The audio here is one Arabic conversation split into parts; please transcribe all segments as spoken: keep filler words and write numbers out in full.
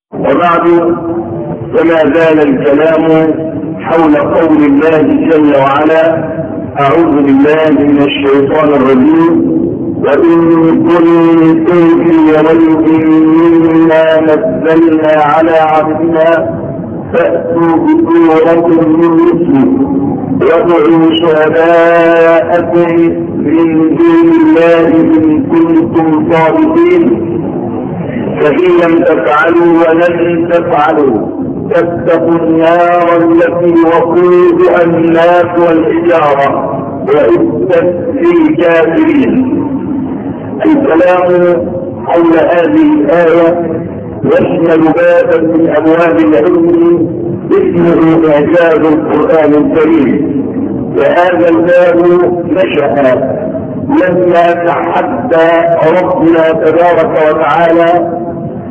وبعد، فما زال الكلام حول قول الله جل وعلا: أعوذ بالله من الشيطان الرجيم. وإن كنتم في ريب مما نزلنا على عبدنا فأتوا بسورة من مثله وادعوا شهداءكم من دون الله إن كنتم صادقين، فإن لم تفعلوا ولن تفعلوا فاتقوا النار التي وقودها الناس والحجارة وأعدت للكافرين. الكلام حول هذه الآية يشمل بابا من أبواب العلم اسمه إعجاز القرآن الكريم، وهذا الباب نشأ لما تحدى ربنا تبارك وتعالى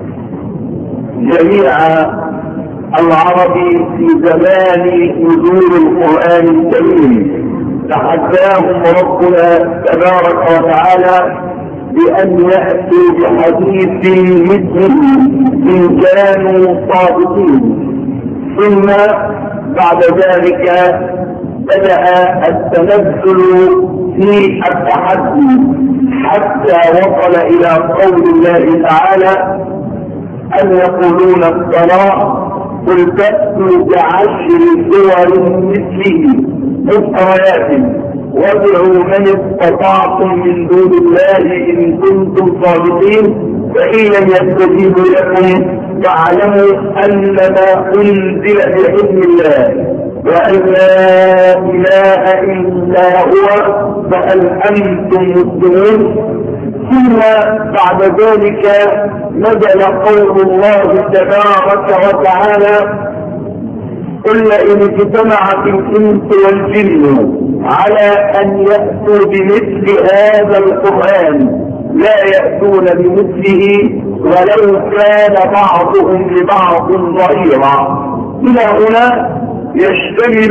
جميع العرب في زمان نزول القرآن الكريم. تحداهم ربنا تبارك وتعالى بأن يأتوا بحديث مثله إن كانوا صادقين. ثم بعد ذلك بدأ التنزل في التحدي حتى وصل إلى قول الله تعالى: أن يقولون افتراه قل فأتوا بعشر سور مثله مفتريات وادعوا من استطعتم من دون الله إن كنتم صادقين، فإن لم يستجيبوا لكم فاعلموا أنما أنزل بعلم الله وأن لا إله إلا هو فهل أنتم مسلمون. ثم بعد ذلك نزل قول الله تبارك وتعالى: قل إن اجتمعت الإنس والجن على أن يأتوا بمثل هذا القرآن لا يأتون بمثله ولو كان بعضهم لبعض ظهيرا. إلى هنا يشتمل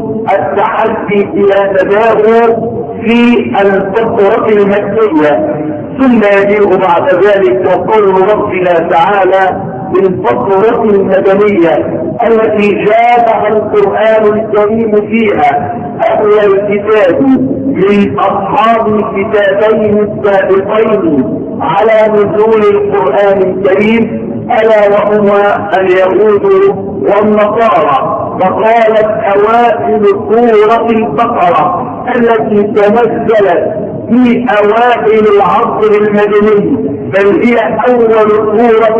التحدي إلى تداول في الفترة المكية، ثم يجيء بعد ذلك قول ربنا تعالى بالفترة المدنية التي جاء القرآن الكريم فيها أهل الكتاب من أصحاب الكتابين السابقين على نزول القرآن الكريم، ألا وهما اليهود والنصارى. فقالت أوائل سورة البقرة التي تنزلت في أوائل العصر المدني، بل هي أول سورة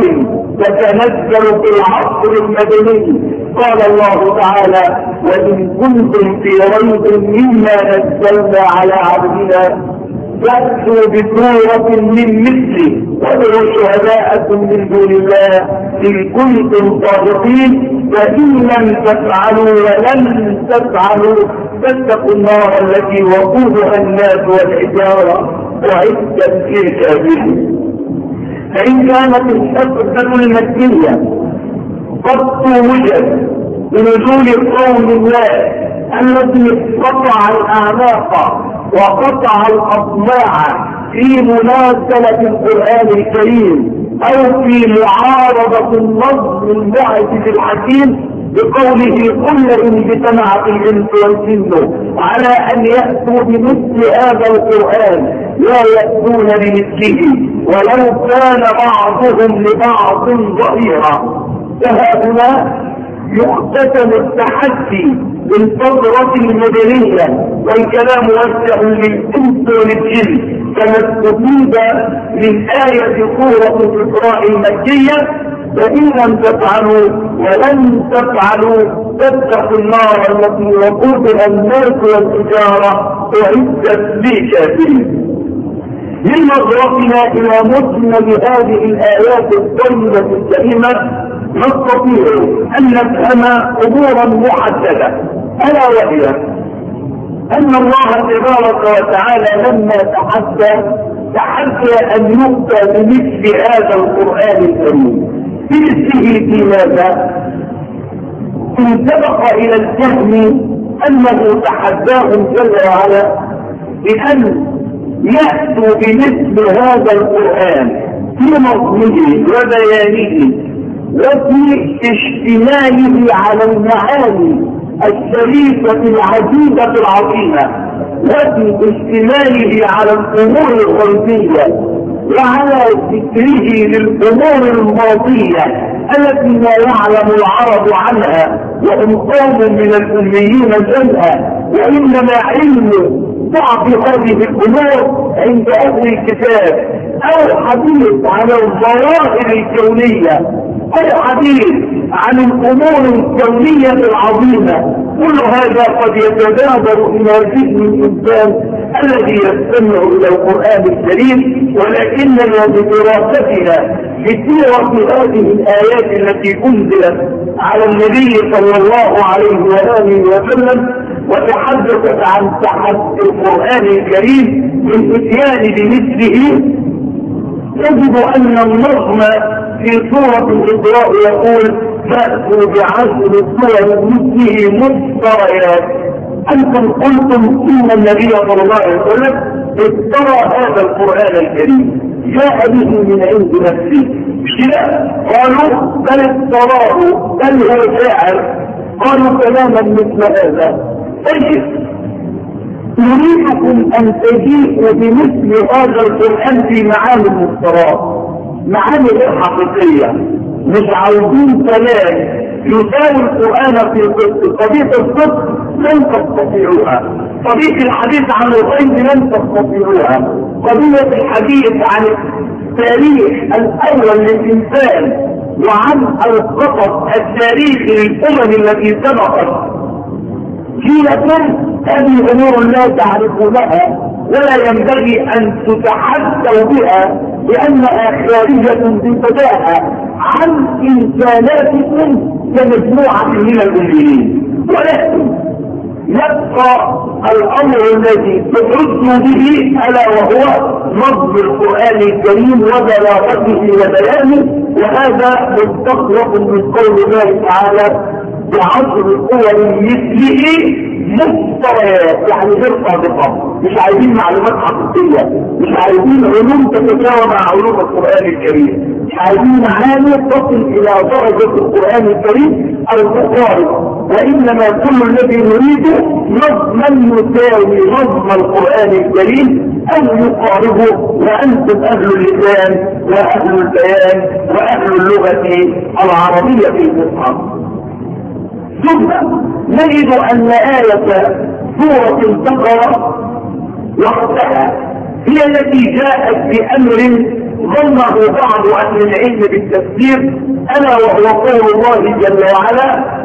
تتنزل في العصر المدني، قال الله تعالى: وإن كنتم في ريب مما نزلنا على عبدنا فأتوا بسورة من مثله وادعوا شهداءكم من دون الله إن كنتم صادقين، فإن لم تفعلوا ولن تفعلوا فاتقوا النار التي وقودها الناس والحجارة وأعدت للكافرين. فإن كانت الحقبة المكية قد توجد بنزول قول الله الذي قطع الأعناق وقطع الأطماع في منازلة القرآن الكريم أو في معارضة النظم المعجز الحكيم بقوله: قل إن اجتمعت الإنس والجن على أن يأتوا بمثل هذا القرآن لا يأتون بمثله ولو كان بعضهم لبعض ظهيرا. فهؤلاء يختتم التحدي بالفترة المدنية، والكلام واسع للإنس وللجن كما استفيد من آية سورة الإسراء المكية: فإن لم تفعلوا ولن تفعلوا فاتقوا النار التي وقودها الناس والحجارة أعدت للكافرين. من نظرتنا إلى مجمل هذه الآيات الطيبة الكريمة نستطيع أن نفهم أمورا محددة، ألا وهي أن الله تبارك وتعالى لما تحدى تحدى أن يؤتى بمثل هذا القرآن الكريم بمثله في ماذا؟ انطبق إلى الفهم أنه تحداهم جل وعلا بأن يأتوا بمثل هذا القرآن في مضمونه وبيانه وفي اشتماله على المعاني الشريفة العجيبة العظيمة، وفي اشتماله على الأمور الغيبية وعلى ذكره للأمور الماضية التي لا يعلم العرب عنها وهم قوم من الأميين جمعا، وإنما علم بعض هذه الأمور عند أهل الكتاب، أو حديث عن الظواهر الكونية، أو حديث عن الأمور الكونية العظيمة. كل هذا قد يتبادر إلى ذهن الإنسان الذي يستمع إلى القرآن الكريم، ولكننا بدراستنا بسيرة هذه الآيات التي أنزلت على النبي صلى الله عليه وآله وسلم وتحدثت عن تحدي القرآن الكريم بالإتيان بمثله، تجد أن النظم في سورة الإسراء يقول: فأتوا بعشر سور مثله مفتريات. أنتم قلتم إن النبي صلى الله عليه وسلم افترى هذا القرآن الكريم، جاء به من عند نفسه. لا، قالوا بل افتراه، بل هو شاعر. قالوا كلاما مثل هذا. طيب، نريدكم أن تجيئوا بمثل هذا القرآن في معاني المفترات، معاني غير حقيقية، مش عاوزين كلام يساوي القرآن في الصدق. قضية الصدق لن تستطيعوها، قضية الحديث عن الغيب لن تستطيعوها، قضية الحديث عن التاريخ الأول للإنسان وعن القصص التاريخي للأمم التي سبقت جيلة، هذه أمور لا تعرفونها ولا ينبغي أن تتحدثوا بها، لأنها خارجة ببداهة عن إنساناتكم كمجموعة من المؤمنين. ولكن يبقى الأمر الذي تحدثوا به ألا وهو نظم القرآن الكريم وبلاغته وبيانه، وهذا مستخلص من قول الله تعالى: بعشر صور مثله مفتريات، يعني غير صادقة. مش عايزين معلومات حقيقية، مش عايزين علوم تتساوى مع علوم القرآن الكريم، مش عايزين معاني تصل إلى درجة القرآن الكريم المقارب، وإنما كل الذي نريده نظما يساوي نظم القرآن الكريم أو يقاربه، وأنتم أهل اللسان وأهل البيان وأهل اللغة العربية في المصحف. ثم نجد أن آية سورة البقرة وحدها هي التي جاءت بأمر ظنه بعض أهل العلم بالتفسير، ألا وهو قول الله جل وعلا: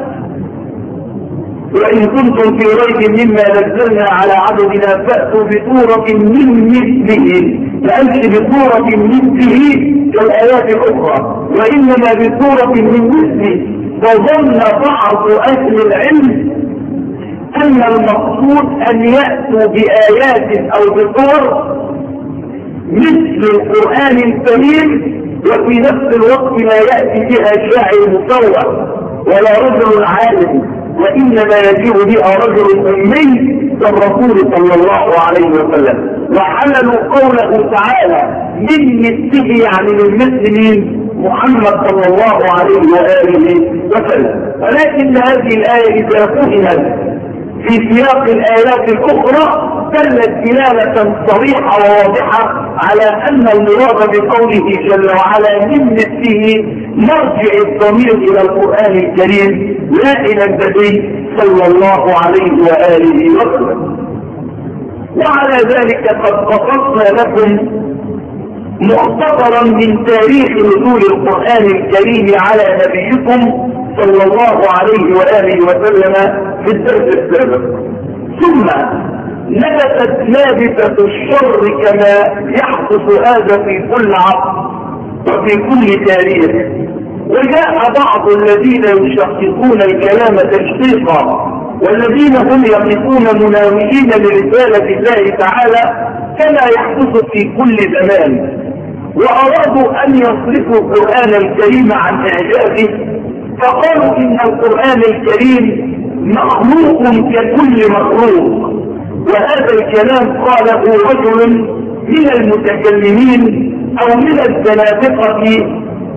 وإن كنتم في ريب مما نزلنا على عبدنا فأتوا بسورة من مثله. فأنت بسورة من مثله كالآيات الأخرى، وإنما بسورة من مثله. وظن بعض أهل العلم أن المقصود أن يأتوا بآيات أو بصور مثل القرآن الكريم، وفي نفس الوقت لا يأتي بها شاعر مصور ولا رجل عالم، وإنما يجيء بها رجل أمي كالرسول صلى الله عليه وسلم. وحملوا قوله تعالى من مثله، يعني من مثل مين؟ محمد صلى الله عليه وآله وسلم. ولكن هذه الآية إذا فهمت في سياق الآيات الأخرى دلت دلالة صريحة وواضحة على أن المراد بقوله جل وعلا من مثله مرجع الضمير إلى القرآن الكريم لا إلى النبي صلى الله عليه وآله وسلم. وعلى ذلك قد قصصنا لكم مختصرا من تاريخ نزول القرآن الكريم على نبيكم صلى الله عليه وآله وسلم في الدرس السابق. ثم نبتت لابسة الشر كما يحدث هذا في كل عصر وفي كل تاريخ. وجاء بعض الذين يشققون الكلام تشقيقا، والذين هم يقفون مناوئين لرسالة الله تعالى كما يحدث في كل زمان، وأرادوا أن يصرفوا القرآن الكريم عن إعجازه، فقالوا إن القرآن الكريم مخلوق ككل مخلوق. وهذا الكلام قاله رجل من المتكلمين أو من الزنادقة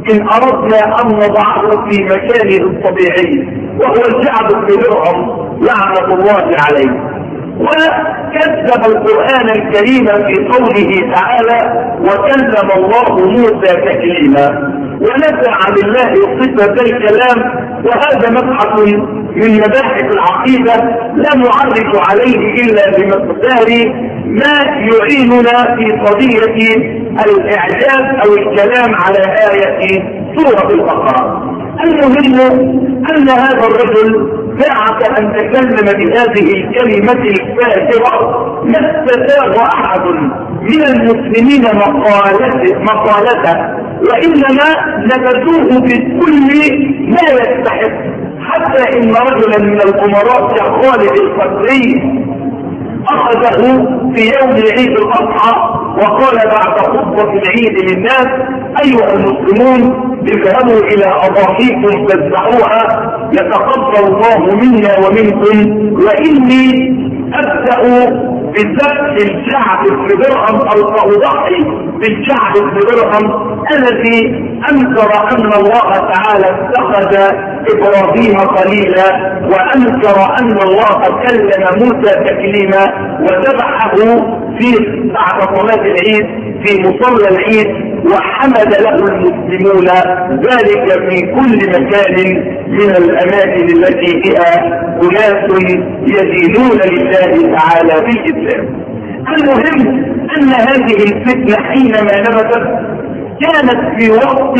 إن أردنا أن نضعه في مكانه الطبيعي، وهو الجعد بن درهم لعنة الله عليه. وكذب القرآن الكريم في قوله تعالى: وكلم الله موسى تكليما، ونزع بالله صفة الكلام. وهذا مبحث من مباحث العقيدة لا نعرج عليه إلا بمقدار ما يعيننا في قضية الإعجاز أو الكلام على آية سورة البقرة. المهم أن هذا الرجل بعد أن تكلم بهذه الكلمة الفاجرة ما استساغ أحد من المسلمين مقالته, مقالته وإنما نبذوه بكل ما يستحق، حتى إن رجلا من الأمراء كخالد القسري أخذه في يوم عيد الأضحى وقال بعد خطبة العيد للناس: أيها المسلمون، اذهبوا إلى أضاحيكم فاذبحوها يتقبل الله منا ومنكم، وإني أبدأ بذبح الجعد بن درهم أو أضحي بالجعد بن درهم الذي أنكر أن الله تعالى اتخذ إبراهيم خليلا، وأنكر أن الله كلم موسى تكليما، وذبحه في بعد صلاة العيد في مصلى العيد، وحمد له المسلمون ذلك في كل مكان من الأماكن التي فيها أناس يدينون لله تعالى بالإسلام. المهم أن هذه الفتنة حينما نبتت كانت في وقت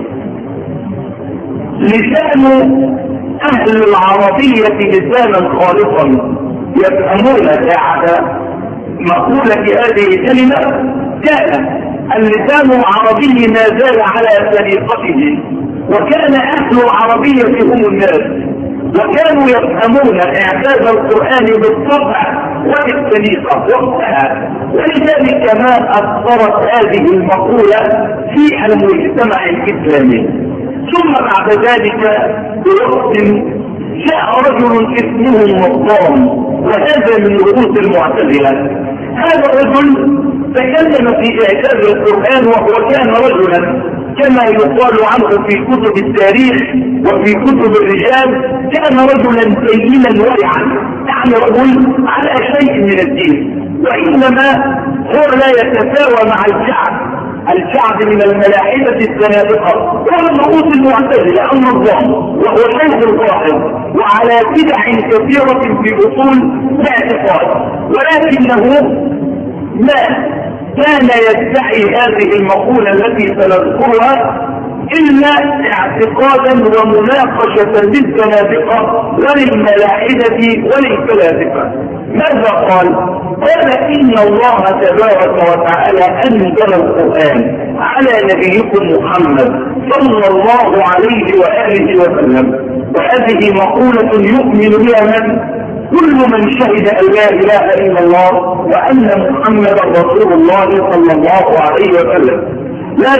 لسان أهل العربية لسانا خالصا يفهمون بعد مقولة هذه الكلمة. كان اللسان العربي ما زال على سليقته، وكان أهل العربية هم الناس، وكانوا يفهمون إعجاز القرآن بالطبع وبالسليقة وقتها، ولذلك ما أثرت هذه المقولة في المجتمع الإسلامي. ثم بعد ذلك بوقت جاء رجل اسمه النظام، وهذا من رؤوس المعتزلة. هذا الرجل تكلم في إعجاز القرآن، وهو كان رجلا كما يقال عنه في كتب التاريخ وفي كتب الرجال، كان رجلا دينا ورعا، يعني رجل على شيء من الدين، وإنما هو لا يتساوى مع الجعد. الجعد من الملاحدة الزنادقة ومن رؤوس المعتزلة النظام، وهو شيخ الظاهر وعلى بدع كثيرة في أصول الاعتقاد، ولكنه ما كان يدعي هذه المقولة التي سنذكرها إلا اعتقادا ومناقشة للزنادقة وللملاحدة وللفلاسفة. ماذا قال؟ قال: إن الله تبارك وتعالى أنزل القرآن على نبيكم محمد صلى الله عليه وآله وسلم، وهذه مقولة يؤمن بها من؟ كل من شهد أن لا إله إلا الله وأن محمدا رسول الله صلى الله عليه وسلم. لا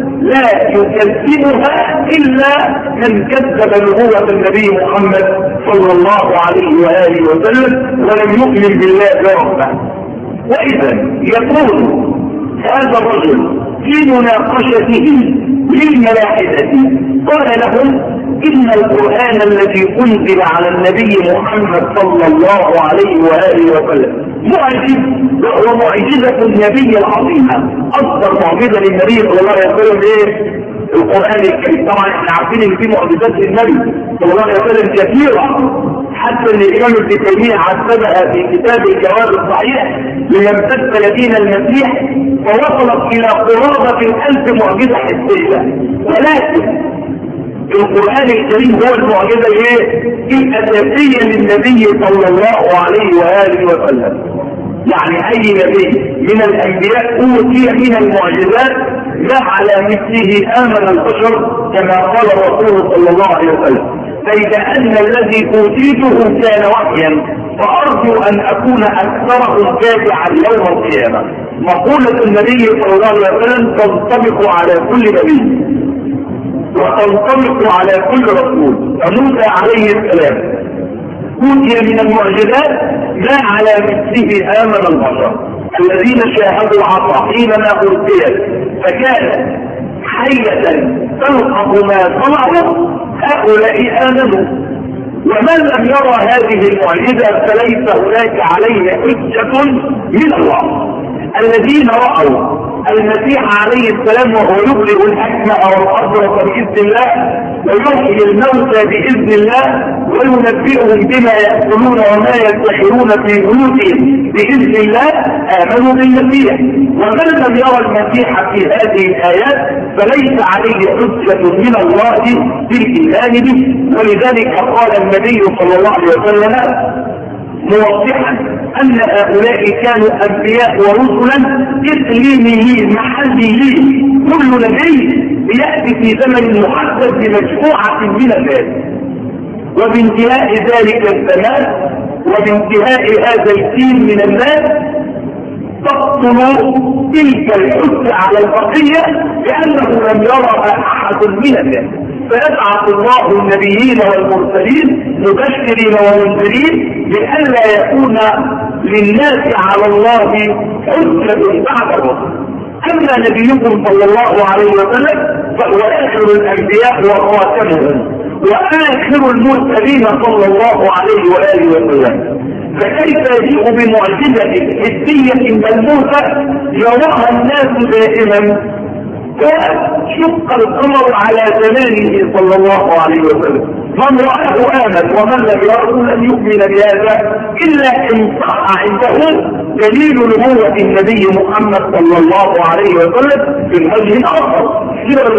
لا يكذبها إلا من كذب نبوة النبي محمد صلى الله عليه وآله وسلم ولم يؤمن بالله ربه. وإذا يقول هذا الرجل في مناقشته للملاحدة، قال لهم: إن القرآن الذي أنزل على النبي محمد صلى الله عليه وآله وسلم معجز، وهو معجزة النبي العظيمة. أصدر معجزة للنبي صلى الله عليه وسلم إيه؟ القرآن الكريم. طبعا احنا عارفين ان في معجزات للنبي صلى الله عليه وسلم كثيرة، حتى ان الإمام ابن تيمية عتبها في كتاب الجواب الصحيح لمن امتثل دين المسيح، فوصلت إلى قرابة الألف معجزة حسية. ولكن القرآن الكريم هو المعجزة ايه؟ الأساسية للنبي صلى الله عليه وآله وسلم. يعني أي نبي من الأنبياء أوتي من المعجزات ما على مثله آمن البشر كما قال الرسول صلى الله عليه وسلم. فإذا أن الذي أوتيته كان وحيا، فأرجو أن أكون أكثرهم تابعا يوم القيامة. مقولة النبي صلى الله عليه وسلم تنطبق على كل نبي وتنطبق على كل رسول. فموسى عليه السلام أوتي من المعجزات ما على مثله آمن البشر الذين شاهدوا العصا حينما أرسلت، فكانت حية تلقف ما صنعوا هؤلاء آمنوا. ومن لم يرى هذه المعجزة فليس هناك عليه حجة من الله. الذين رأوا المسيح عليه السلام وهو يبرئ الأكمه والأبرص بإذن الله ويحيي الموتى بإذن الله وينبئهم بما يأكلون وما يدخرون في بيوتهم بإذن الله آمنوا بالمسيح. ومن لم يرى المسيح في هذه الآيات فليس عليه حجة من الله بالإيمان به. ولذلك قال النبي صلى الله عليه وسلم موضحا أن هؤلاء كانوا أنبياء ورسلا إقليميين محليين، كل نبي يأتي في زمن محدد بمجموعة من الناس، وبانتهاء ذلك الزمان وبانتهاء هذا الدين من الناس تبطل تلك الحجة على البقية لأنه لم يرها أحد من الناس. فيبعث الله النبيين والمرسلين مبشرين ومنذرين لئلا يكون للناس على الله حجة بعد الرسل. أما نبيكم صلى الله عليه وسلم فهو آخر الأنبياء وخاتمهم وآخر المرسلين صلى الله عليه وآله وسلم. فكيف يجيء بمعجزة حسية ملموسة يراها الناس دائما؟ شق القمر على زمانه صلى الله عليه وسلم، من رآه آمن ومن لم يره لم يؤمن بهذا إلا إن صح عنده دليل نبوة النبي محمد صلى الله عليه وسلم في الوجه الآخر.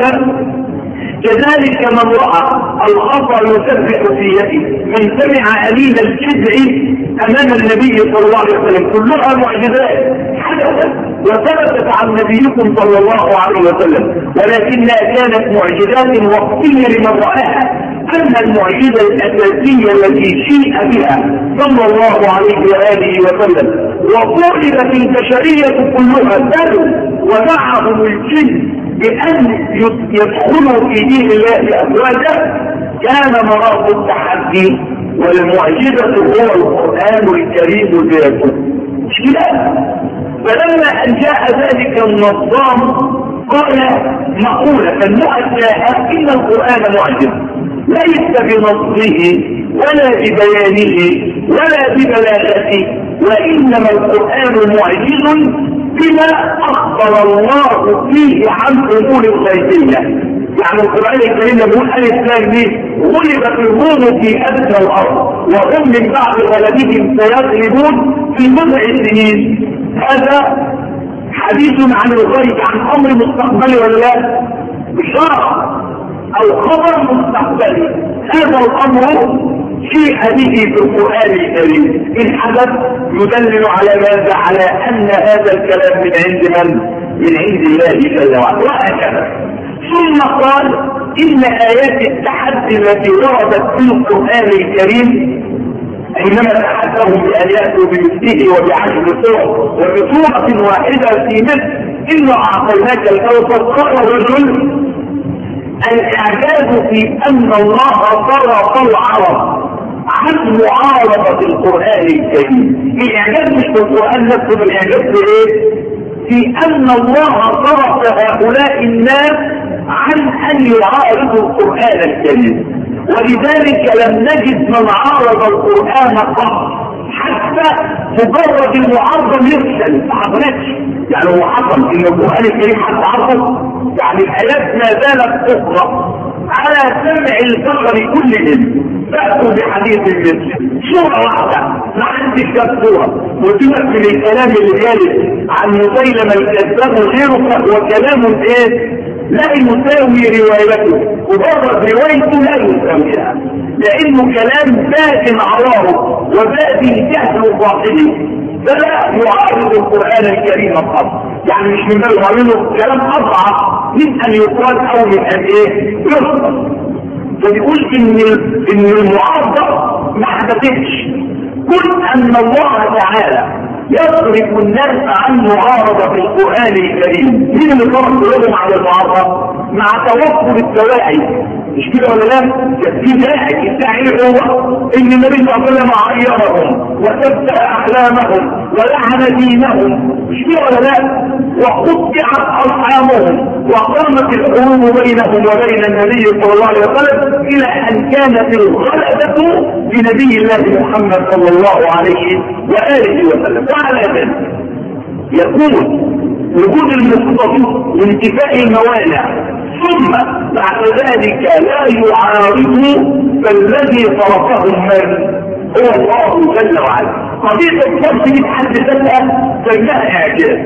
كذلك من رأى الخطأ يسبح في يده، من سمع أليل الجذع أمام النبي صلى الله عليه وسلم، كلها معجزات حدثت وثبتت عن نبيكم صلى الله عليه وسلم، ولكنها كانت معجزات وقتية لمن رآها. أما المعجزة الأساسية التي شيء بها صلى الله عليه وآله وسلم وطلبت البشرية كلها سألوا ومعهم الجن بأن يدخلوا في دين الله أفواجا، كان مراد التحدي والمعجزة هو القرآن الكريم ذاته. فلما أن جاء ذلك النظام قال مقولة مؤكدة إن القرآن معجز ليس بنصه ولا ببيانه ولا ببلاغته، وإنما القرآن معجز بما أخبر الله فيه عن أمور الغيبية. يعني القرآن الكريم يقول ألف لام ميم غلبت الروم في أدنى الأرض وهم من بعد غلبهم سيغلبون في بضع سنين. هذا حديث عن الغيب، عن أمر مستقبلي ولا لا؟ بشارة أو خبر مستقبلي. هذا الأمر شيء به في القرآن الكريم إن حدث يدلل على ماذا؟ على أن هذا الكلام من عند من؟ من عند الله جل وعلا. وهكذا ثم قال إن آيات التحدي التي وردت في القرآن الكريم حينما تحدثهم بأن يأتوا بمثله وبعشر سور وبصورة واحدة في مثل إن أعطيناك الكوثر، قال الرجل الإعجاز في أن الله صرف العرب عن معارضة القرآن الكريم. الإعجاز مش في القرآن نفسه، الإعجاز في إيه؟ في أن الله صرف هؤلاء الناس عن أن يعارضوا القرآن الكريم، ولذلك لم نجد من عارض القرآن قط حتى مجرد المعارضة يفشل ما حصلتش. يعني هو حصل ان القرآن الكريم حتى عرضه، يعني الآيات ما زالت تقرأ على سمع البشر كلهم. فأتوا بحديث مثل سورة واحدة ما عندك كم سورة وتمثل الكلام اللي جالس عن مسيلمة الكذاب وغيره، فهو كلام ايه؟ لا يساوي روايته، وبرد روايته لا يساويها، لانه كلام باد عراه وباد جهل باطله، فلا يعارض القرآن الكريم فقط. يعني مش من باب منه كلام اضعف من ان يقال او من ان ايه يصدر. فبيقول ان ان المعارضه ما حدثتش. قل ان الله تعالى يصرف الناس عن معارضة القرآن الكريم. مين اللي صرف لهم على المعارضة؟ مع توفر الدواعي. مش كده ولا لا؟ في داعي، الداعي هو ان النبي صلى الله عليه وسلم عيرهم وتبدأ احلامهم ولعن دينهم، مش كده ولا لا؟ وقطعت ارحامهم وقامت الحروب بينهم وبين النبي صلى الله عليه وسلم الى ان كانت الغلبة لنبي الله محمد صلى الله عليه وآله وسلم. وعلى ذلك يكون وجود المقتضى وانتفاء الموانع ثم بعد ذلك لا يعارض فالذي صرفهم من هو الله جل وعلا. قضية الصرف دي بحد ذاتها سماها اعجاز.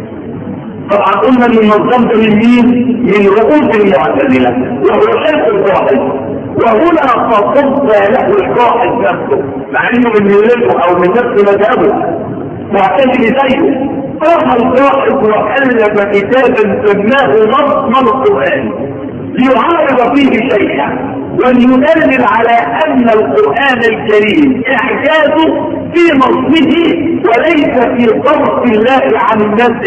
طبعا قلنا ان النظام ده من مين؟ من رؤوس المعتزلة وهو شيخ الواحد، وهنا تصب له القائد نفسه مع انه من ملته او من نفس مذهبه معتزل زيه. قام القائد وألف كتابا سماه نظم القرآن ليعارض فيه شيئا وليدلل على ان القرآن الكريم اعجازه في نظمه وليس في صرف الله عن الناس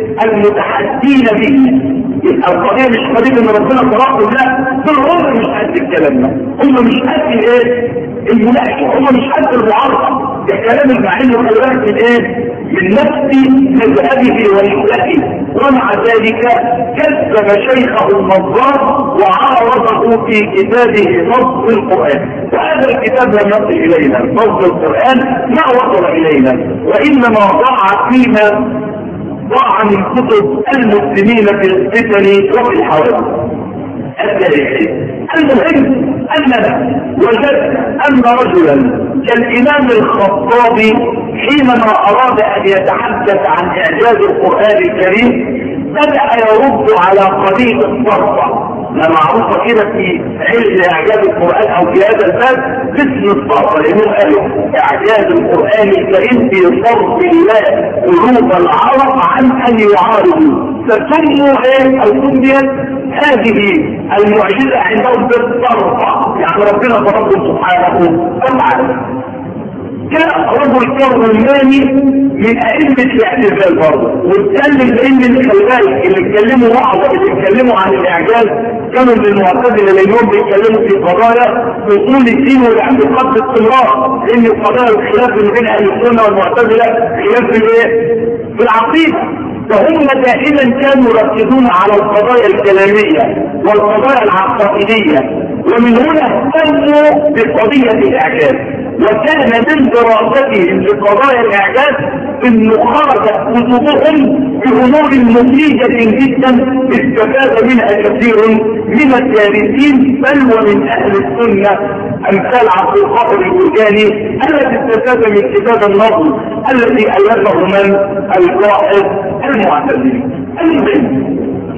المتحدين به. القضية مش قضية ان ربنا صرفه، لا، دول هم مش قد الكلام ده، هم مش قد ايه المناقشة، هم مش قد المعارضة. ده كلام المعين والأولاد من ايه؟ من نفس مذهبه ورحلته. ومع ذلك كذب شيخه النظار وعارضه في كتابه نص القرآن. وهذا الكتاب لم يصل الينا، نص القرآن ما وصل الينا، وانما ضاع فيما ضاع من كتب المسلمين في الفتن وفي الحوادث التاريخية. المهم اننا وجدنا ان رجلا كالامام الخطابي حينما اراد ان يتحدث عن اعجاز القرآن الكريم بدأ يرد على قضية الصرف. ما معروفة كده في علم اعجاز القرآن او في هذا الباب باسم الصرف، لانهم قالوا اعجاز القرآن الكريم في صرف الله قلوب العرب عن ان يعارضوا، فسموا ايه او سميت هذه المعجزة عندهم بالصرف، يعني ربنا ضربهم سبحانه وتعالى. جاء رجل كرماني من ائمة الاعتزال برضه واتكلم بان الخلفاء اللي اتكلموا بعض اللي اتكلموا عن الاعجاز كانوا من المعتزلة لانهم بيتكلموا في قضايا اصول الدين والاعتقاد باستمرار، لان القضايا الخلاف بين اهل السنة والمعتزلة خلاف في ايه؟ في العقيدة. فهم دائما كانوا يركزون على القضايا الكلامية والقضايا العقائدية، ومن هنا اهتموا بقضية الاعجاز. وكان من دراستهم لقضايا الاعجاز انه خرجت كتبهم بامور مفيدة جدا استفاد منها كثير من الدارسين بل ومن اهل السنة امثال عبد القادر الجرجاني الذي استفاد من كتاب النظم الذي الفه من القائد المعتزلي. المهم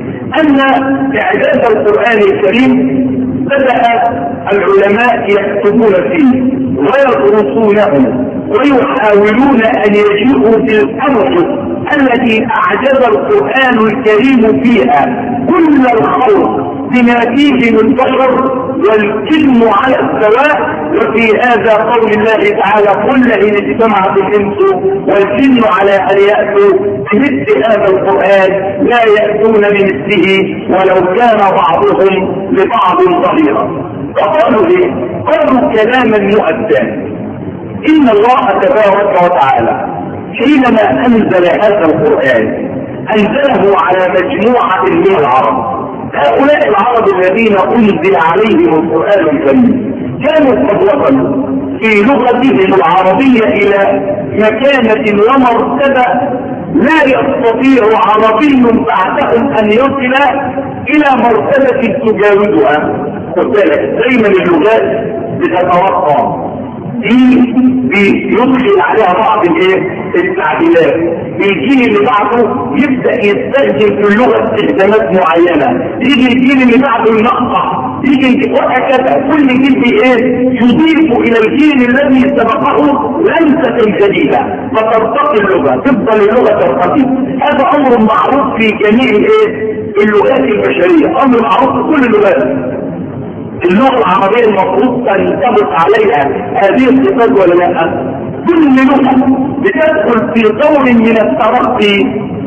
ان اعجاز القرآن الكريم بدأ العلماء يكتبون فيه ويدرسونه ويحاولون ان يجيئوا بالامر التي اعجز القرآن الكريم فيها كل الخلق بما فيه من بشر والجن على السواء. وفي هذا قول الله تعالى قل ان اجتمعت الانس والجن على ان ياتوا بمثل هذا القرآن لا ياتون بمثله ولو كان بعضهم لبعض ظهيرا. فقالوا ايه؟ قالوا كلاما مؤدى. ان الله تبارك وتعالى حينما انزل هذا القرآن انزله على مجموعة من العرب. هؤلاء العرب الذين انزل عليهم القرآن الكريم كانوا قد وصلوا في لغتهم العربية الى مكانة ومرتبة لا يستطيع عربي بعدهم ان يصل الى مرتبة تجاوزها. خد بالك دايما اللغات بتتوقع دي بيدخل عليها بعض الايه التعديلات. الجيل اللي بعده يبدا يستخدم في اللغه استخدامات معينه، يجي الجيل اللي بعده ينقح، يجي وهكذا كل جيل ايه يضيف الى الجيل الذي سبقه لمسه جديده فترتقي اللغه، تفضل اللغه ترتقي. هذا امر معروف في جميع الايه اللغات البشريه، امر معروف في كل اللغات. اللغة العربية المفروض تنطبق عليها هذه الصفات ولا لا؟ كل لغة بتدخل في دور من الترقي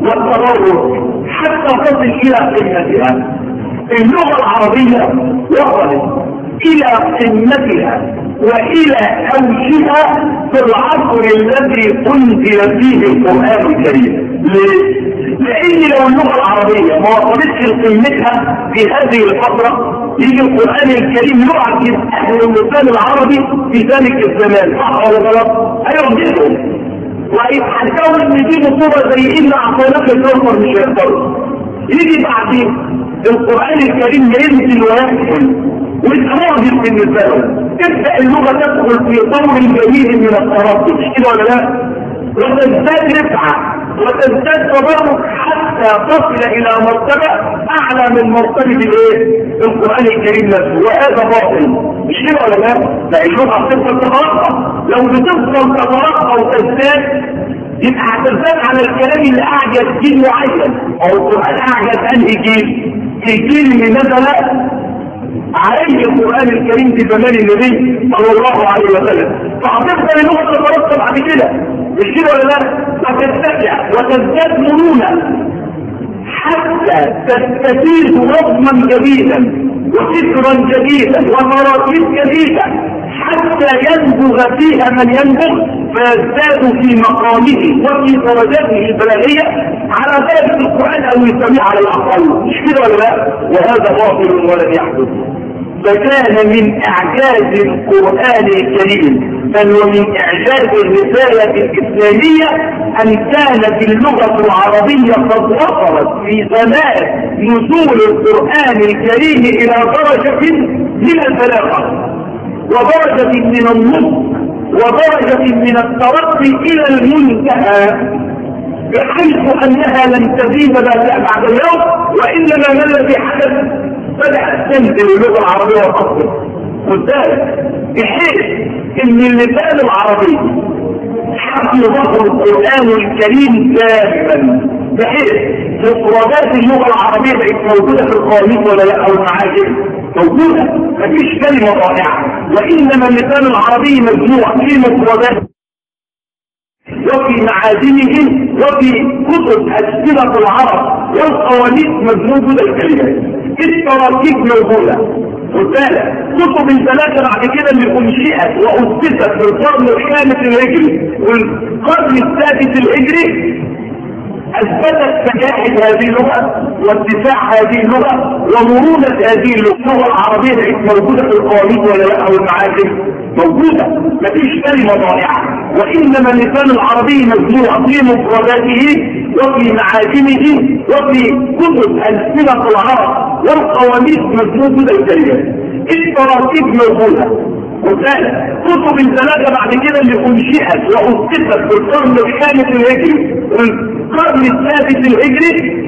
والتطور حتى تصل إلى قمتها. اللغة العربية وصلت إلى قمتها وإلى أوجها في العصر الذي أنزل فيه القرآن الكريم. لان لو اللغه العربيه ما وصلتش لقيمتها في هذه الفتره يجي القران الكريم يعجز اهل اللسان العربي في ذلك الزمان، صح ولا غلط؟ هيعجزهم وهيتحكموا ان دي بطوله زي ان اعطيناك الكوثر مش هيقدروا. يجي بعدين القران الكريم ينزل ويحكم ويبقى معجز بالنسبه له، تبدا اللغه تدخل في طور جميل من التردد، مش كده ولا لا؟ وتزداد رفعه وتزداد تبارك حتى تصل الى مرتبه اعلى من مرتبه الايه؟ القران الكريم نفسه، وهذا باطل، مش كده ولا لا؟ لا اللغه بتفضل تترقى، لو بتفضل تترقى وتزداد يبقى هتزداد على الكلام اللي اعجز جيل معين، او القران اعجز انهي جيل؟ الجيل اللي نزل عليه القرآن الكريم في زمان النبي صلى الله عليه وسلم، فهتفضل اللغة تترقى بعد كده، مش كده ولا لا؟ فتتسع وتزداد مرونة حتى تستفيد نظما جديدا وفكرا جديدا ومراتب جديدة حتى ينبغ فيها من ينبغ فيزداد في مقامه وفي درجاته البلاغية على درجة القرآن أو يسميه على الأقل، مش كده ولا لا؟ وهذا باطل ولم يحدث. فكان من إعجاز القرآن الكريم بل ومن إعجاز الرسالة الإسلامية أن كانت اللغة العربية قد وصلت في زمان نزول القرآن الكريم إلى درجة من البلاغة ودرجة من النطق ودرجة من الترقي إلى المنتهى، بحيث أنها لم تزيد بعد اليوم، وإنما ما الذي حدث؟ بدأت تنزل اللغة العربية وتصل وذلك بحيث ان اللسان العربي حفظه القرآن الكريم دائما، بحيث مفردات اللغة العربية بقت موجودة في القواميس ولا لا؟ او المعاجم موجودة، مفيش كلمة ضائعة، وانما اللسان العربي مجموع في مفردات وفي معاجمهم وفي كتب أسئلة العرب والقوانيس موجودة الكلمات، التراكيب موجودة. وثالث كتب الثلاثة بعد كده اللي انشئت وأسست في القرن الخامس الهجري والقرن السادس الهجري أثبتت نجاح هذه اللغة واتساع هذه اللغة ومرونة هذه اللغة العربية بقت موجودة في القوانيس ولا لا؟ أو المعاجم موجودة، مفيش كلمة ضائعة، وإنما اللسان العربي مجموع في مفرداته وفي معاجمه وفي كتب ألسنة العرب والقوانيس موجودة الكلمات، التراكيب موجودة. وثالث كتب الثلاثة بعد كده اللي انشئت وأسست في القرن الخامس الهجري والقرن السادس الهجري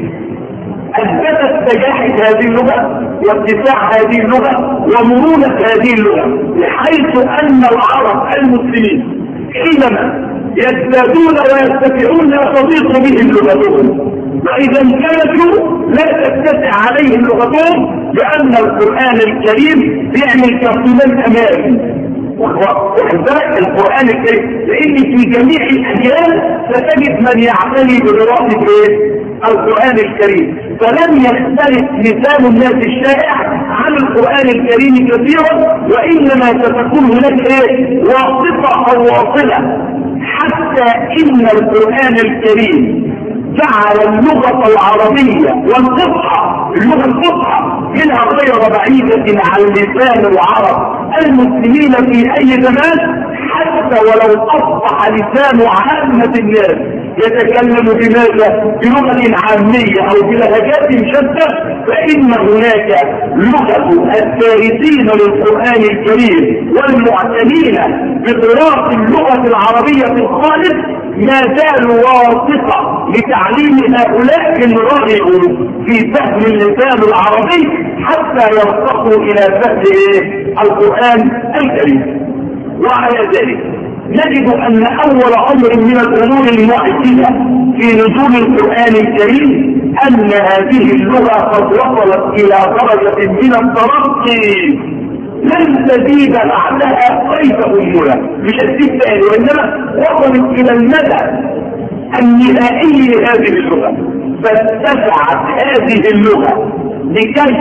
أثبتت نجاح هذه اللغة واتساع هذه اللغة ومرونة هذه اللغة، بحيث أن العرب المسلمين حينما يزدادون ويرتفعون تضيق بهم لغتهم، وإذا انكمشوا لا تتسع عليهم لغتهم، لأن القرآن الكريم بيعمل كفولان أمامي. وحذرك القرآن الكريم لأن في جميع الأجيال ستجد من يعتني بدراسة القرآن الكريم، فلم يختلف لسان الناس الشائع عن القرآن الكريم كثيرا، وإنما ستكون هناك ايه؟ واسطة أو واصلة، حتى إن القرآن الكريم جعل اللغة العربية والفصحى اللغة الفصحى منها غير بعيدة عن لسان العرب المسلمين في أي زمان، حتى ولو أصبح لسان عامة الناس يتكلم بماذا؟ بلغة عامية أو بلهجات شتى، فإن هناك لغة الدارسين للقرآن الكريم والمعتنين بدراسة اللغة العربية الخالص ما زالوا واسطة لتعليم هؤلاء من رغبوا في فهم اللسان العربي حتى يرتقوا إلى فهم القرآن الكريم. وعلى ذلك نجد أن أول أمر من الأمور المعجزة في نزول القرآن الكريم أن هذه اللغة قد وصلت إلى درجة من الترقي لن تزيد بعدها كيف أمنا، مش هتزيد تاني، وإنما وصلت إلى المدى النهائي لهذه اللغة، فاتسعت هذه اللغة لكي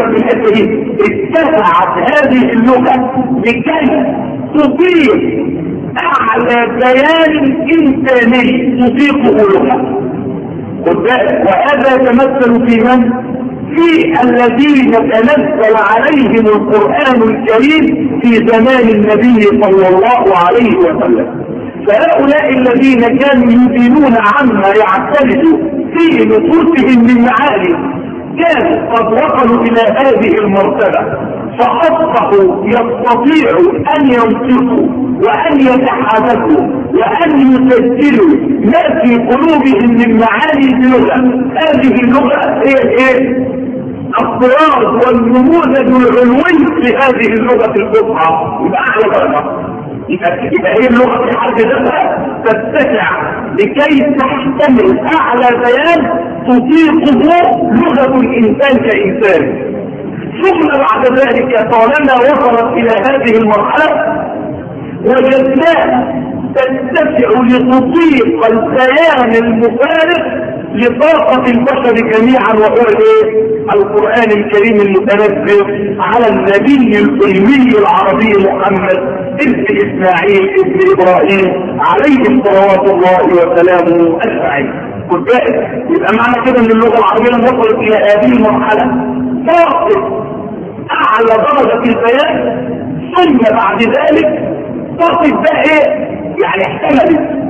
اتسعت هذه اللغة لكي تطيق أعلى بيان إنساني تطيقه لغة. وهذا يتمثل في من؟ في الذين تنزل عليهم القرآن الكريم في زمان النبي صلى الله عليه وسلم. فهؤلاء الذين كانوا يدينون عما يعتمد في نصوصهم من معاني كانوا قد وصلوا إلى هذه المرتبة، فأصبحوا يستطيعوا أن ينطقوا وأن يتحدثوا وأن يسجلوا ما في قلوبهم من معاني اللغة. هذه اللغة هي الايه؟ الطراز والنموذج العلوي لهذه اللغة الفصحى. يبقى أعلى درجة، يبقى هي اللغة في حد ذاتها تتسع لكي تحتمل أعلى بيان تطيقه لغة الإنسان كإنسان. ثم بعد ذلك طالما وصلت إلى هذه المرحلة وجدناها تتسع لتطيق البيان المفارق لطاقة البشر جميعا، وهو ايه؟ القرآن الكريم المتنزل على النبي الأمي العربي محمد ابن إسماعيل ابن إبراهيم عليه صلوات الله وسلامه أجمعين. خد بالك، يبقى معنى كده ان اللغة العربية لما وصلت إلى هذه المرحلة تصل أعلى درجة البيان، ثم بعد ذلك تصل بقى ايه؟ يعني احتملت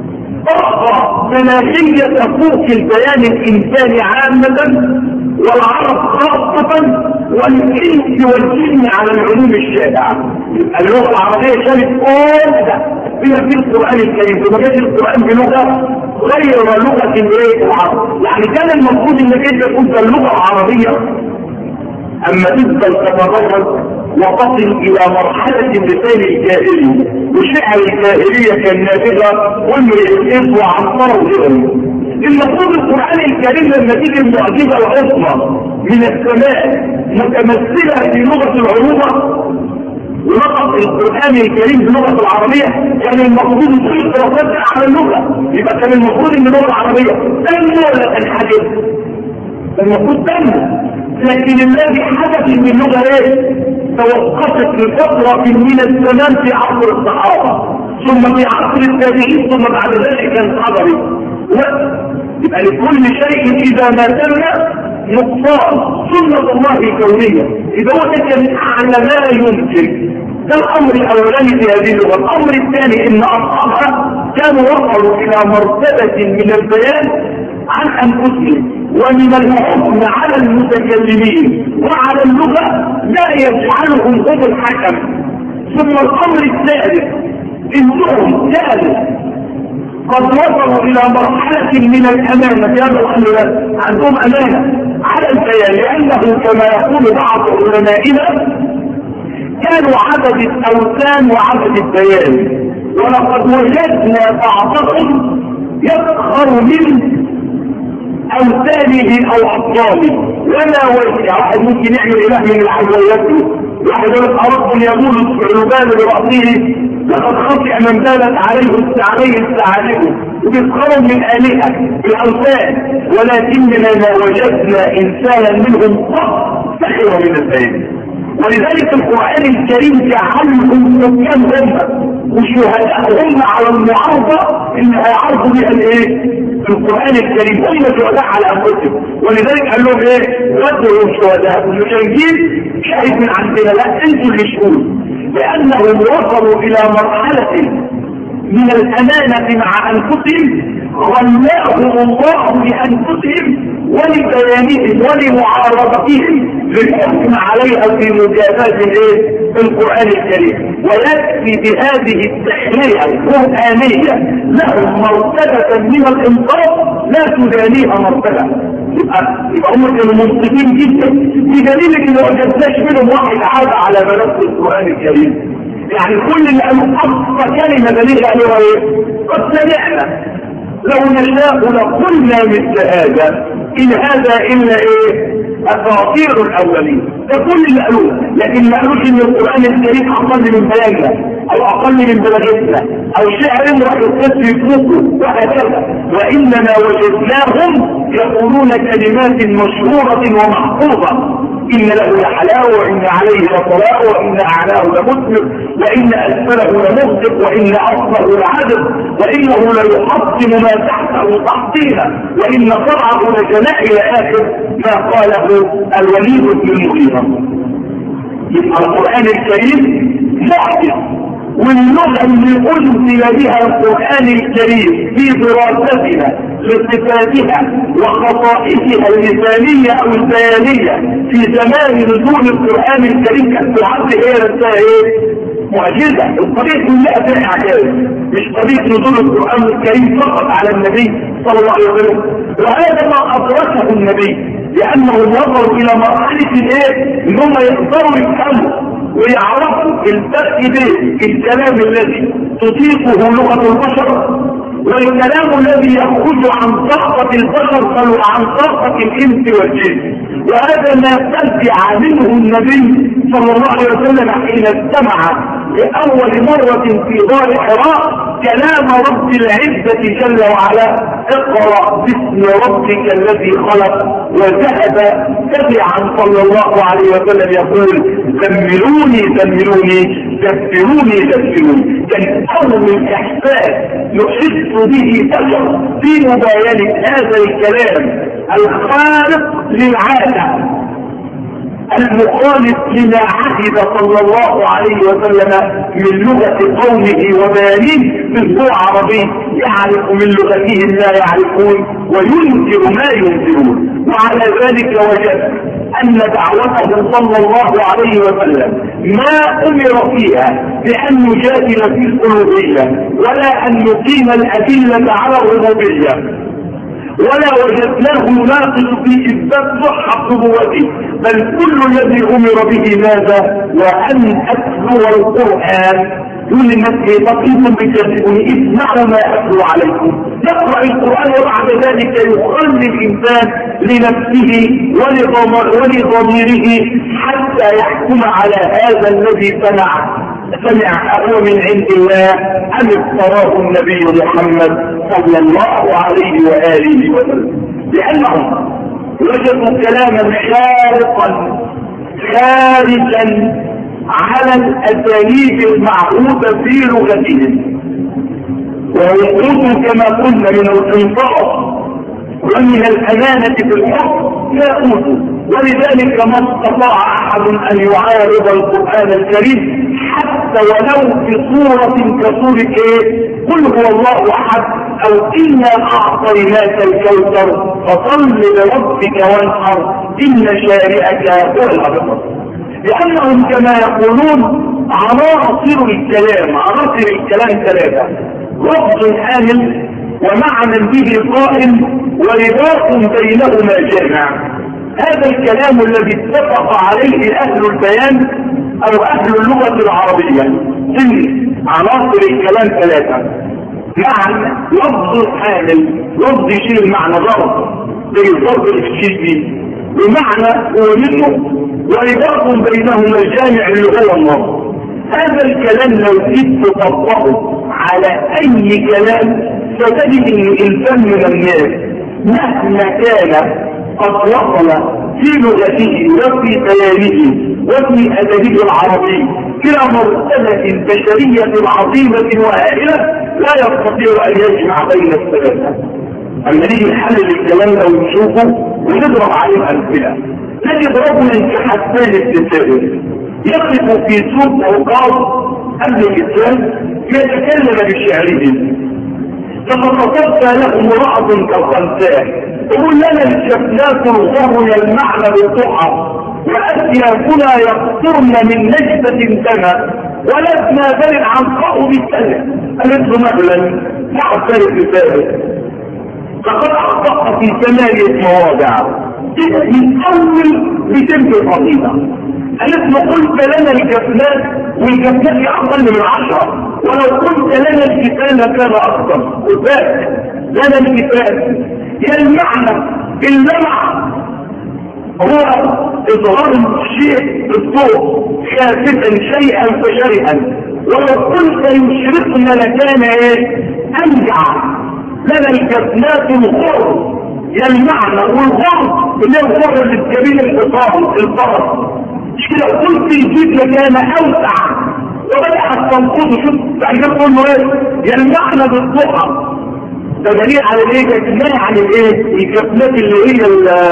طاقة مناخية تفوق البيان الإنساني عامة والعرب خاصة والإنس والجن على العلوم الشائعة. اللغة العربية شالت كل ده بما في القرآن الكريم، وما جاء القرآن بلغة غير لغة الايه؟ العرب. يعني كان المفروض انك انت تكون اللغة العربية اما تفضل تتدرج وتصل الى مرحلة اللسان الجاهلي وشعر الجاهلية كالنابغة والمرئيس وعنصر وغيره. المفروض القرآن الكريم لما تيجي المعجزة العظمى من السماء متمثلة في لغة العروبة ونطق القرآن الكريم بلغة العربية، كان المفروض يصير دراسات على اللغة. يبقى كان المفروض ان اللغة العربية تنمو ولا تنحدث؟ المفروض تنمو، لكن الذي حدث من اللغة ايه؟ توقفت لفترة من الزمان في عصر الصحابة، ثم في عصر التابعين، ثم بعد ذلك انحدرت. يبقى لكل شيء اذا ما تم نقصان سنة الله كونية. اذا هو كان اعلى ما يمكن. ده الامر الاولاني في هذه اللغة. الامر الثاني ان اصحابها كانوا وصلوا الى مرتبة من البيان عن انفسهم ومن الحكم على المتكلمين وعلى اللغة لا يجعلهم هم الحكم. ثم الامر الثالث انهم كانوا قد وصلوا الى مرحلة من الامانة. كانوا عندهم امانة على البيان، لانه كما يقول بعض علمائنا كانوا عدد الاوثان وعدد البيان، ولقد وجدنا بعضهم يسخر من اوثانه او اطفاله. ولا وجه واحد ممكن يعمل اله من العزويات، واحد يقول ارد يقول الثعلبان براسه لقد خطئ من بالت عليه عليه الثعالب، وبيسخروا من الهه بالاوثان، ولكننا ما وجدنا انسانا منهم قط سخر من البيان. ولذلك القرآن الكريم جعلهم حكام هم وشهداء هم على المعارضة اللي هيعرضوا بها الايه؟ القرآن الكريم هم شهداء على انفسهم. ولذلك قال لهم ايه؟ ودعوا شهداءكم، مش هنجيب شاهد من عندنا، لا انتوا اللي شهود، لانهم وصلوا الى مرحلة من الامانة مع انفسهم غلاهم الله لانفسهم ولبيانهم ولمعارضتهم للحكم عليها في مجازات الايه؟ القرآن الكريم. ويكفي بهذه التحلية القرآنية لهم مرتبة من الانصاف لا تدانيها مرتبة. يبقى يبقى هم كانوا منصفين جدا، بدليل ان ما وجدناش منهم واحد عاد على منصب القرآن الكريم. يعني كل اللي قالوا اقصى كلمة دليل قالوها ايه؟ قد سمعنا لو نشاء لقلنا مثل هذا ان هذا الا ايه؟ اساطير الاولين. ده كل اللي قالوه، لكن ما قالوش ان القرآن الكريم اقل من بياننا او اقل من بلاغتنا او شعر راح يقص يفوقه وهكذا، وانما وجدناهم يقولون كلمات مشهورة ومحفوظة إن له لحلاوة وإن عليه لطلاء وإن أعلاه لمسلم وإن أسفله لمغدق وإن أصله لعدل وإنه ليحطم ما تحته تحطينا وإن صرعه لجناء إلى آخر ما قاله الوليد بن المغيرة. يبقى القرآن الكريم محدث، واللغة اللي أنزل بها القرآن الكريم في دراستنا لصفاتها وخصائصها اللسانية أو البيانية في زمان نزول القرآن الكريم كانت تعد هي نفسها ايه؟ معجزة. القضية كلها فيها إعجاز، مش قضية نزول القرآن الكريم فقط على النبي صلى الله عليه وسلم، وهذا ما أدركه النبي لأنه نظر إلى مرحلة الايه؟ إنهم يقدروا يفهموا ويعرفوا الفرق بين الكلام الذي تطيقه لغة البشر والكلام الذي يخرج عن طاقة البشر بل وعن طاقة الإنس والجن. وهذا ما فزع منه النبي صلى الله عليه وسلم حين استمع لأول مرة في غار حراء كلام رب العزة جل وعلا: اقرأ باسم ربك الذي خلق. وذهب تبعا صلى الله عليه وسلم يقول: زملوني زملوني دفروني دفروني. كان أول إحساس يحس به بشر في مباينة هذا الكلام الخارق للعادة المخالف لما عهد صلى الله عليه وسلم من لغة قومه وبيانه باللغة عربي يعرف من لغتهم لا يعرفون وينكر ما ينكرون. وعلى ذلك وجد أن دعوته صلى الله عليه وسلم ما أمر فيها بأن يجادل في الألوهية ولا أن يقيم الأدلة على الربوبية ولا وجدناه ناقص في إثبات صحة نبوته، بل كل الذي أمر به ماذا؟ وأن أتلو القرآن. يقول للناس: بقيتم بتكذبوني، اسمعوا ما أتلو عليكم. يقرأ القرآن وبعد ذلك يخلي الإنسان لنفسه ولضميره حتى يحكم على هذا الذي سمع سمع أهو من عند الله أم افتراه النبي محمد صلى الله عليه وآله وسلم. لأنهم وجدوا كلاما خارقا خارجا على الأساليب المعروفة في لغتهم، ويقول كما قلنا من الانصاف ومن الأمانة في الحكم لا أوتوا، ولذلك ما استطاع أحد أن يعارض القرآن الكريم حتى ولو في صورة كصورة إيه؟ قل هو الله أحد أو إنا أعطيناك الكوثر فصل لربك وانحر إن شارئك هو الأبتر. لأنهم كما يقولون عناصر الكلام عناصر الكلام ثلاثة: لفظ حامل ومعنى به قائم ورباط بينهما جامع. هذا الكلام الذي اتفق عليه أهل البيان أو أهل اللغة العربية إن عناصر الكلام ثلاثة: معنى لفظ حامل، لفظ يشيل المعنى ضرب زي الضرب الشيء دي، بمعنى هو منه ورباط بينهما الجامع اللي هو الله. هذا الكلام لو جيت تطبقه على أي كلام ستجد ان الانسان من الناس مهما كان قد وصل في لغته وفي بيانه وفي ادبه العربي الى مرتبه بشريه عظيمه وهائله لا يستطيع ان يجمع بين الثلاثه. اما نيجي نحلل الكلام ده ونشوفه ونضرب عليه امثله، نجد رجلا كحسان التساؤل يقف في سوق عقاب قبل الاسلام يتكلم بشعره، فتصدى له امرأة كالخنساء يقول: لنا الشفنات الغر يلمعن بالضحى وأسيافنا يقطرن من نجدة دما ولسنا بل عنقاء بالسلة. قالت له: مهلا مع الثالث ثالث فقد أخطأ في ثمانية مواضع من أول بتلك القصيدة. قالت له: قلت لنا الكفنات والكفنات أقل من عشرة، ولو قلت لنا الكفان كان أكثر. وذاك لنا الكفان هي المعنى اللمع هو إظهار الشيء بالضوء خافتا شيئا فشيئا، ولو قلت يشرقنا لكان ايه؟ أنجع. لنا الكفنات الغر يا المعنى والغرض اللي هو الغرض اللي بجميل الخطاب الفرق مش كده. قلت الجبل كان اوسع وبدأت تنقضه. شوف بعد كده تقول له ايه؟ يا المعنى بالضحى ده دليل على الايه؟ ده كنايه عن الايه؟ الكفلات اللي هي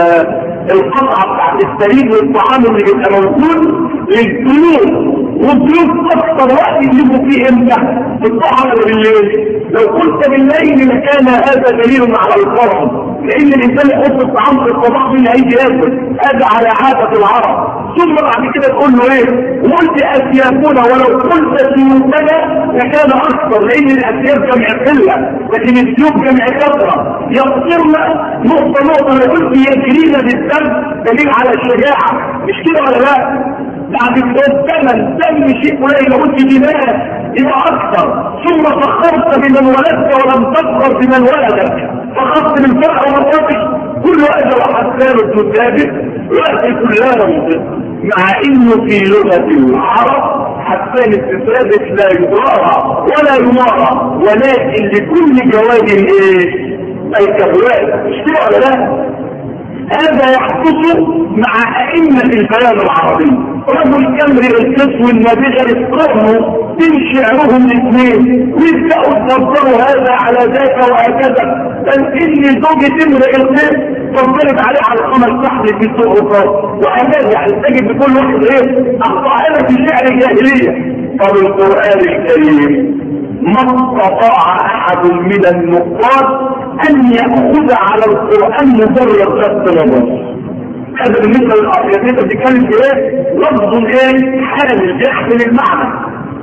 القطعه بتاعت السرير والطعام اللي بيبقى موجود للضيوف، والضيوف اكثر وقت يجيبوا فيه امتى؟ بالضحى ولا بالليل؟ لو قلت بالليل لكان هذا دليل على الفرض، لان الانسان يحط الطعام في الصباح من هيجي ياكل، هذا على عاده العرب. ثم بعد كده تقول له ايه؟ قلت اسيافنا ولو قلت سيوفنا لكان اكثر، لان الاسياف جمع قله لكن السيوف جمع كثره. يقصرنا نقطه نقطه. لو قلت يجرينا بالدم دليل على الشجاعه، مش كده ولا لا؟ بعد كده الثمن دم شيء قليل، لو قلت دماء يبقى اكثر. ثم فخرت بمن ولدت ولم تفخر بمن ولدك، فخرت من فرع ومرتك. كل هذا وحسان ابن ثابت يأتي كلها منطق، مع انه في لغة العرب حسان ابن ثابت لا يضارع ولا يمارع، ولكن لكل جواد ايه؟ الكبوات، مش كده ولا لا؟ هذا يحدث مع ائمة البيان العربي. رجل كمري القس والنبيغ يتقرنوا بين شعرهم الاثنين ويبدأوا يفضلوا هذا على ذاك وهكذا، بل ان زوجة امرئ القس فضلت عليه على الخمس تحت في سوق رفاق وهكذا. يعني تجد بكل واحد ايه؟ اخطأنا في شعر الجاهلية. طب القرآن الكريم ما استطاع احد من النقاد ان يأخذ على القرآن مجرد خط نظر. هذا بالنسبة للأرض انت بتتكلم في ايه؟ لفظ ايه؟ حامل يحمل المعنى.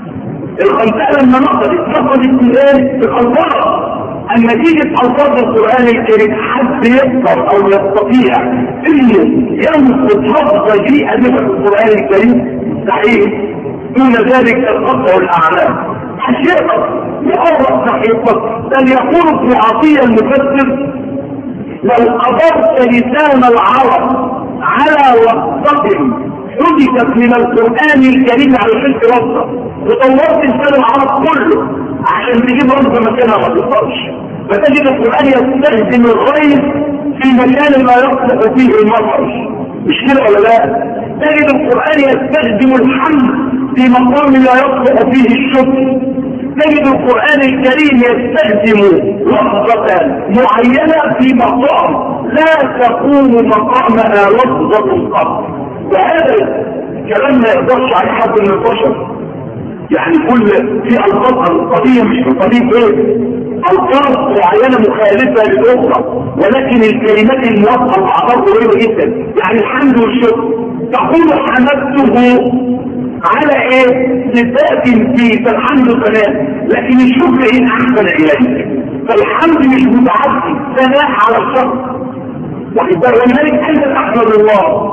الخلطة لما نقضت نقضت ايه؟ بخلطة. اما تيجي الفاظ القرآن الكريم حد يقدر او يستطيع انه ينقض لفظة جيئة من القرآن الكريم صحيح، دون ذلك القطع والاعلام حشيقة يقرأ صحيحة. بل يقول ابن عطية المفسر لو قدرت لسان العرب على وقتهم حدثت من القرآن الكريم على شرك وقته، وطورت لسان العرب كله عشان تجيب رمز مكانها ما تقدرش. فتجد القرآن يستخدم الغيث في مكان ما يصلح فيه المطر، مش كده ولا لا؟ تجد القرآن يستخدم الحمد في مقام لا يصلح فيه الشكر. تجد القرآن الكريم يستخدم لفظة معينة في مقام لا تقوم مقامها لفظة قط. وهذا كلام ما يقدرش على حد من البشر. يعني كل في الفاظ القضية مش قضية ايه؟ الفاظ معينة مخالفة للأخرى، ولكن الكلمات الموافقة بعضها قريبة جدا. يعني الحمد والشكر تقول حمدته على ايه؟ صفات فيه، فالحمد ثناء، لكن الشكر ان احسن اليك. فالحمد مش متعدي ثناء على الشخص، ولذلك انت تحمد الله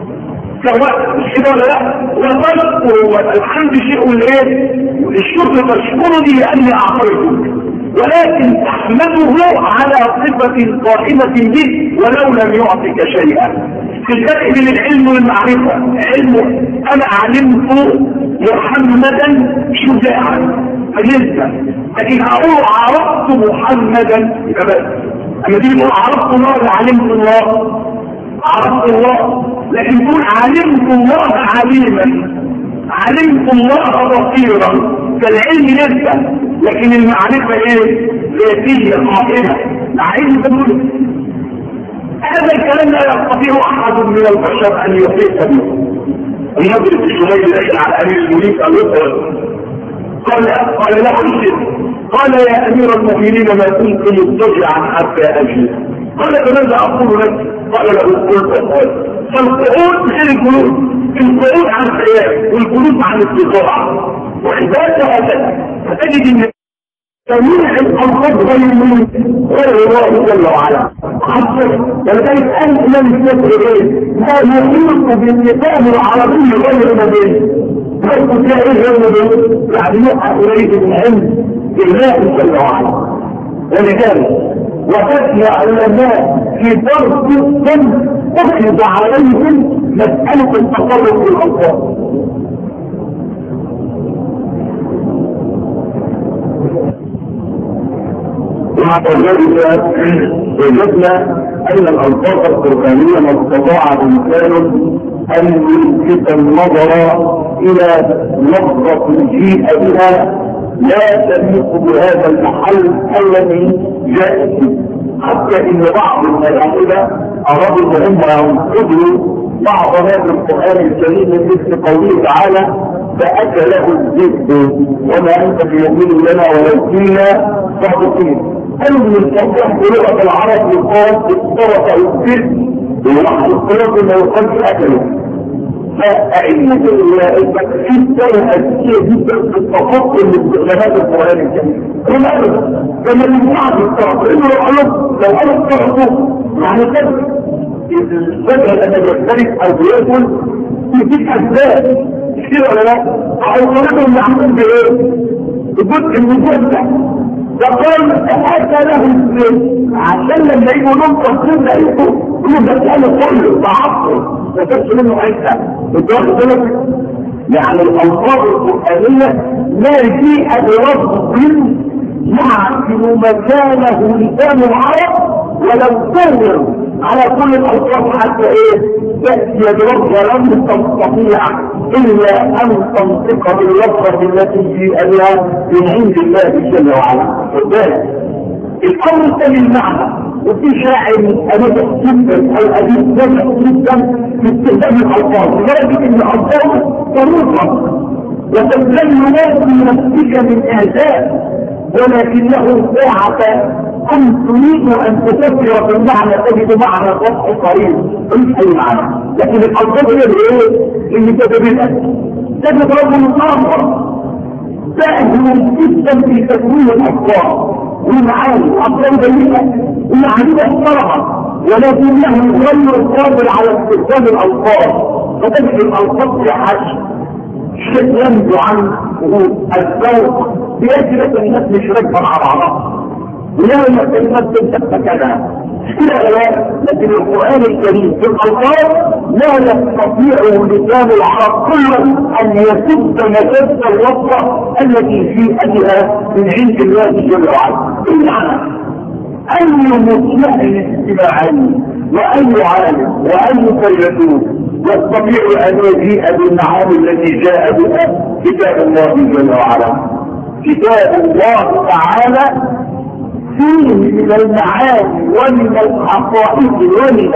سواء مش كده ولا لا؟ وتشكر الحمد شيء الايه؟ الشكر تشكرني لاني اعطيتك، ولكن تحمده على صفة قائمة به ولو لم يعطك شيئا. في الفرق بين العلم والمعرفة، علم انا علمت محمدا شجاعا فجزا، لكن اقول عرفت محمدا يبقى بس. اما تيجي تقول عرفت الله علمت الله، عرفت الله، لكن تقول علمت الله عليما، علمت الله بصيرا. فالعلم نفسه، لكن المعرفة ايه؟ ذاتية قائمة. العلم تقول هذا الكلام لا يستطيع احد من البشر ان يحيط به. النبي الشمالي داخل على امير المؤمنين قال له قال قال له الشيخ قال يا امير المؤمنين ما كنت مضطجعا حتى اجلس. قال فماذا اقول لك؟ قال له قلت قال فالقعود غير الجلوس، القعود عن الخيال والجلوس عن الاستطاعه. وحدات هذا فتجد ان جميع الألفاظ غير من غير الله جل وعلا. ولذلك أنت لم تستطيع إيه؟ ما يحيط بالنظام العربي غير مبين. بس تلاقي غير مبين يعني يقع إليه من علم الله جل وعلا. ولذلك وفتنا علماء في درس السن أخذ عليهم مسألة التصرف بالألفاظ. وذلك وجدنا أن الألفاظ القرآنية ما استطاع إنسان أن يلفت النظر إلى لفظة جيء بها لا تليق بهذا المحل الذي جاء فيه، حتى إن بعض الملاحدة أرادوا أن ينقضوا بعض هذا القرآن الكريم مثل قوله تعالى فأكله الذئب وما أنت بمؤمن لنا ولو كنا صادقين. قالوا من الفصح بلغة العرب يقال اضطرق الذئب بلغة القرآن ما يقال أكله. فأئمة التكفير كانوا أساسية جدا في التفصل لاستخدامات القرآن الكريم. لماذا؟ كما يمنع الطرف لأنه لو قالوا لو قالوا الطرف يعني كذا الفجأة أن يختلف أو بيأكل يجيب أسباب كتير ولا لا؟ أو طريقهم يعمل بإيه؟ الجزء النجوم ده فقال أحاك له السلم عشان لما يجوا ننطق كل أيكم كله مسألة كله تعطل ما كانش منه حتة الدرس ده يعني الألفاظ القرآنية لا يجيء بلفظ يعرف مكانه لسان العرب ولو كبر على كل الألفاظ حتى إيه تأتي بلفظة لم تستطيع إلا أن تنطق باللفظة التي جيء بها من عند الله جل وعلا. وذلك الأمر الثاني المعنى وفي شاعر أدب جدا أو أدب نجح جدا في استخدام الألفاظ لدرجة أن الألفاظ طريقة وتبين من نفسك من إعجاب ولكنه ساعة أن تريد أن تفكر في المعنى تجد معنى ضبط قريب مش أي معنى، لكن الألفاظ هي الإيه؟ اللي تتبين تجد رجل آخر سهل جدا في تكوين الأفكار والمعاني أفكار جميلة ومعاني محترمة ولكنه غير قادر على استخدام الألفاظ فتجد الألفاظ في حاجة شيء ينبع عنه الذوق بيجب الناس مش راكبه مع بعضها ولما الكلمات تنتهي كذا كده. لكن القرآن الكريم في الألفاظ لا يستطيع لسان العرب كله أن يسد مسد الوصفة التي في أجلها من عند الله جل وعلا. بمعنى أي مصلح اجتماعي وأي عالم وأي فيلسوف يستطيع أن يجيء بالمعاني التي جاء بها كتاب الله جل وعلا. كتاب الله تعالى فيه من المعاني ومن الحقائق ومن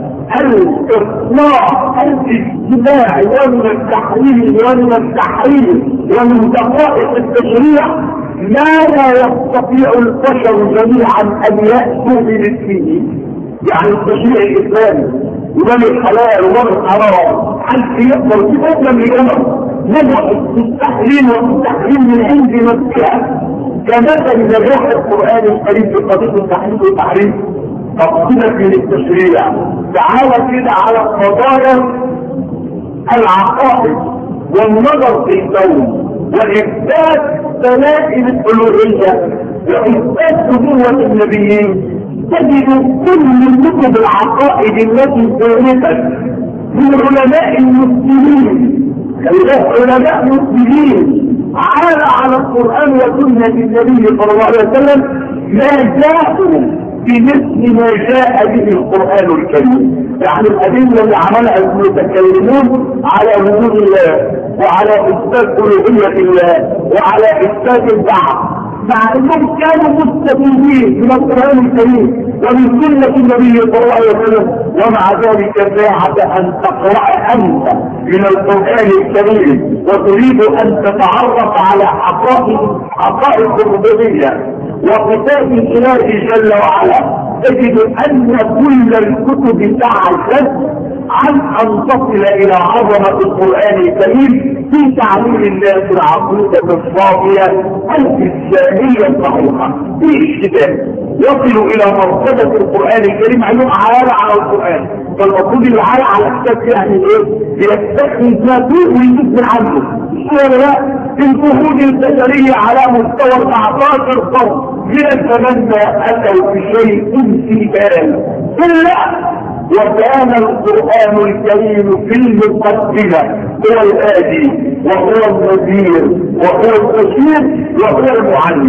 الإصلاح الاجتماعي ومن التحليل ومن التحرير ومن دقائق التشريع ما لا يستطيع البشر جميعا أن يأتوا بمثله. يعني التشريع الإسلامي ومن الحلال ومن الحرام حتى يقدر يقدم لجمع نجح في التحليل والتحليل من عند نفسها كمثل نجاح القرآن الكريم في قضية التحليل والتحريم تفصيلا من التشريع. تعالى كده على قضايا العقائد والنظر في الكون وإثبات دلائل الألوهية وإثبات نبوة النبيين تجد كل كتب العقائد التي ثبتت من علماء المسلمين علماء مسلمين على على القرآن وسنة النبي صلى الله عليه وسلم ما جاءوا بمثل ما جاء به القرآن الكريم. يعني الأدلة اللي عملها المتكلمون على وجود الله وعلى إثبات ألوهية الله وعلى إثبات البعث مع أنهم كانوا مستفيدين من القرآن الكريم ومن سنة النبي صلى الله عليه وسلم، ومع ذلك ساعة أن تقرأ أنت من القرآن الكريم وتريد أن تتعرف على حقائق حقائق الربوبية وصفات الإله جل وعلا تجد أن كل الكتب تعجز عن أن تصل إلى عظمة القرآن الكريم في تعليم الناس العقيدة الصافية الإسلامية الصحيحة في اشتباه يصل إلى مرتبة القرآن الكريم عليهم عالة على القرآن. فالمفروض العالة على أساس يعني إيه؟ يستخدم ما فيه ويجيب من عنده. ولا الجهود البشرية على مستوى أربعتاشر فرد من الزمن ما أتوا بشيء في بال إلا وكان القرآن الكريم في المقدمة هو الآدي وهو النذير وهو البشير وهو المعلم.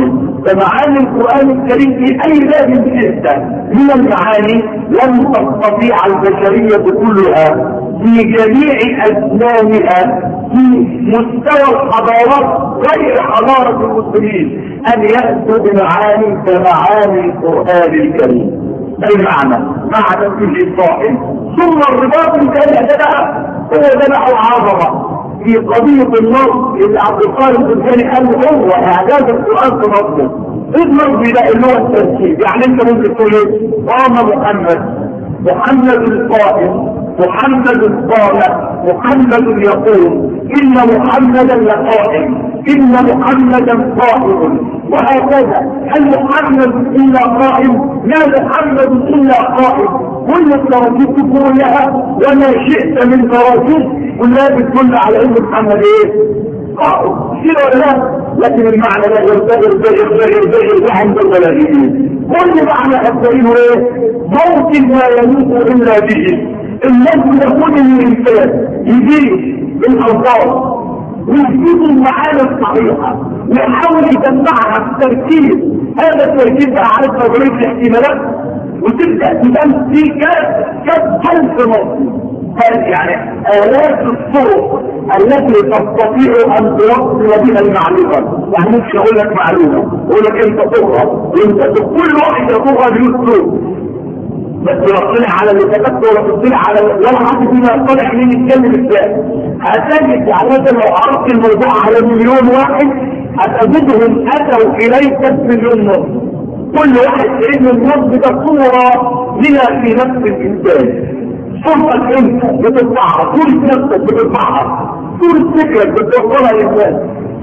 فمعاني القرآن الكريم في أي باب شئت من المعاني لم تستطيع البشرية كلها في جميع أزمانها في مستوى الحضارات غير حضارة المسلمين أن يأتوا بمعاني كمعاني القرآن الكريم. أي معنى؟ معنى كل صاحب ثم الرباط الثاني ده بقى هو ده بقى العظمة في قضية النص اللي عبد القادر الثاني قال هو إعجاز القرآن في نصه. إيه النص ده اللي هو الترتيب؟ يعني أنت ممكن تقول إيه؟ قام محمد، محمد القائم، محمد الصالح، محمد يقول إن محمدا لقائم، إن محمدا قائم، وهكذا. هل محمد إلا قائم؟ لا محمد إلا قائم. كل التراكيب كلها وما شئت من تراكيب كلها بتدل على إن محمد إيه؟ قائم. كده ولا لا؟ لكن المعنى لا يرتغر بغير بغير بغير عند البلاغيين. كل معنى الدليل ايه؟ موت ما يموت الا به. الناس يقول ان الانسان يجيب الالفاظ ويجيب المعاني الصحيحه ويحاول يجمعها بتركيب. هذا التركيب بقى على تدريب الاحتمالات وتبدا تبان في كذا كذا الف نص. يعني آلاف الطرق التي تستطيع أن توصل بها المعلومة. يعني مش أقول لك معلومة أقول لك أنت تقرأ وأنت كل واحد يقرأ بأسلوب بس يطلع على اللي كتبته ولا تطلع على ولا حد فينا يطلع مين يتكلم ازاي. هتجد يعني مثلا لو عرضت الموضوع على مليون واحد هتجدهم أتوا إليك بمليون نص. كل واحد علم النص ده صورة لنا في نفس الإنسان. صورتك انت بتطبعها، صورة نفسك بتطبعها، صورة فكرك بتوصلها للناس.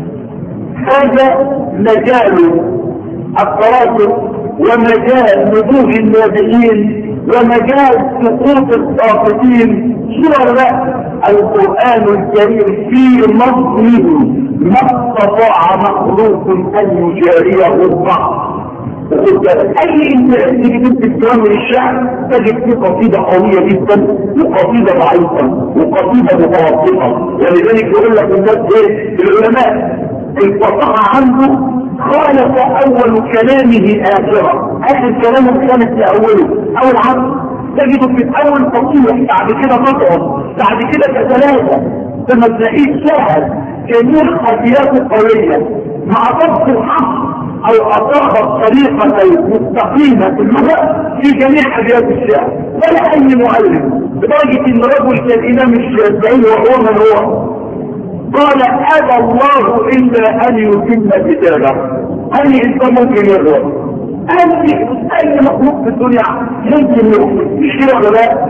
هذا مجال التراث ومجال نبوغ النابئين ومجال سقوط الساقطين. شو لا القرآن الكريم في نظمه ما استطاع مخلوق ان يجاريه الضعف. اي انسان تيجي تكتب كلام من الشعر تجد فيه قصيده قويه جدا وقصيده ضعيفه وقصيده متوسطه. ولذلك يقول لك الناس ايه؟ العلماء الفصاحه عنده خالف اول كلامه اخره. اخر كلامه كانت في اوله اول عرض تجده في الاول فصيح بعد كده تطعم بعد كده كثلاثه ثم تلاقيه شاهد جميع خلفياته قويه مع ضبط الحق او اطاق طريقة مستقيمة في اللغة في جميع ابيات الشعر ولا اي مؤلف. بدرجة ان رجل كان امام الشافعي وهو من هو قال ابى الله الا ان يتم كتابه. هل انت ممكن يغلط؟ هل اي مخلوق في الدنيا ممكن يغلط؟ مش كده ولا لا؟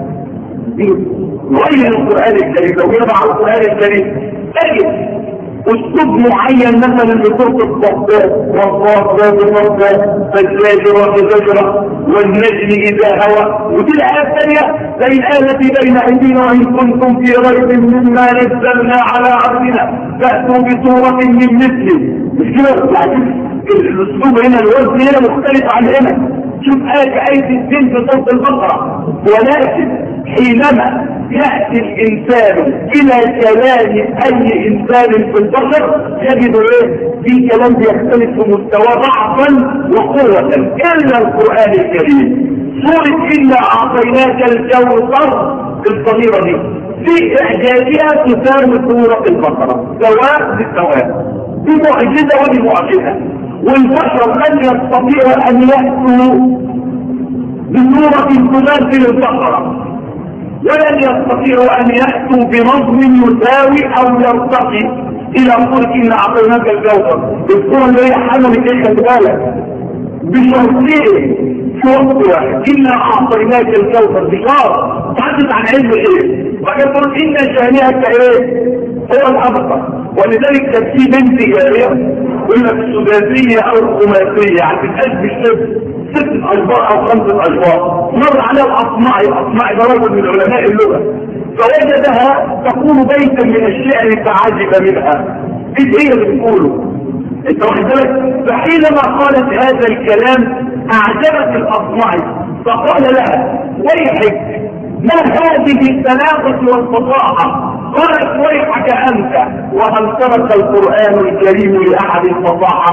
غير القرآن الكريم لو يضع القرآن الكريم تجد اسلوب معين مثلا لسورة الصفات والصافات والصفات فالزاجرة زجرة والنجم اذا هوى. ودي الآية الثانية زي الآية التي بين ايدينا وان كنتم في ريب مما نزلنا على عبدنا فأتوا بصورة من مثله. مش كده يعني الاسلوب هنا الوزن هنا مختلف عن هنا. شوف آية آية الدين في سورة البقرة. ولكن حينما يأتي الإنسان إلى كلام أي إنسان في البشر يجد إيه؟ في كلام يختلف في مستوى ضعفا وقوة إلا القرآن الكريم. سورة إنا أعطيناك الكوثر الصغيرة دي في إعجازها تساوي سورة البقرة سواء بالسواء. دي معجزة ودي معجزة. والبشر لن يستطيعوا أن يأتوا بسورة تماثل البقرة ولن يستطيعوا ان يأتوا بنظم يساوي او يرتقي الى سورة إنا أعطيناك الكوثر. السورة اللي هي حملت ايه خلي بالك بشرطين شرط واحد إنا أعطيناك الكوثر بشرط تحدث عن علم ايه وكان تقول إن شانئك ايه هو الأبقى. ولذلك كانت في بنت جارية قلنا في السداسية او الخماسية يعني بتقلب الشبه ست أشبار أو خمسة أشبار. مر على الأصمعي الأصمعي ده رجل من علماء اللغة فوجدها تقول بيتا من الشعر فعجب منها. ايه هي اللي بتقوله انت واخد بالك؟ فحينما قالت هذا الكلام أعجبت الأصمعي فقال لها ويحك ما هذه البلاغة والفصاحة؟ قالت ويحك أنت وهل ترك القرآن الكريم لأحد الفصاحة؟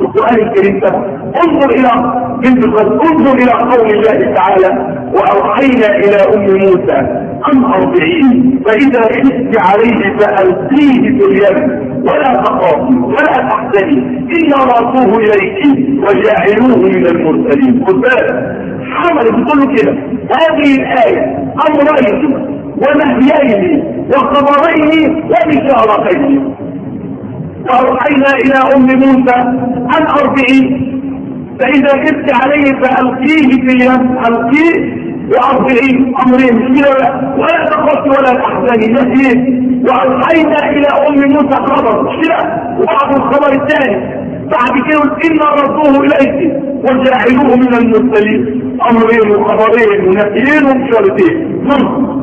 القرآن الكريم سبق. انظر إلى انظر إلى قول الله تعالى وأوحينا إلى أم موسى أن أرضعيه فإذا خفت عليه فألقيه في اليم ولا تخافي ولا تحزني إنا رأسوه إليك وجاعلوه من المرسلين. خد بالك حمل بتقول كده هذه الآية أمرين ونهيين وخبرين وبشارتين. وأوحينا إلى أم موسى أن أرضعيه فإذا خفت عليه فألقيه في اليم ألقيه وأرضعيه أمرين كده ولا تخافي ولا تحزني نهيين. وأوحينا إلى أم موسى خبر كده وبعض الخبر الثاني بعد كده إنا ردوه إليك وجاعلوه من المرسلين. أمرين وخبرين ونهيين وبشارتين نص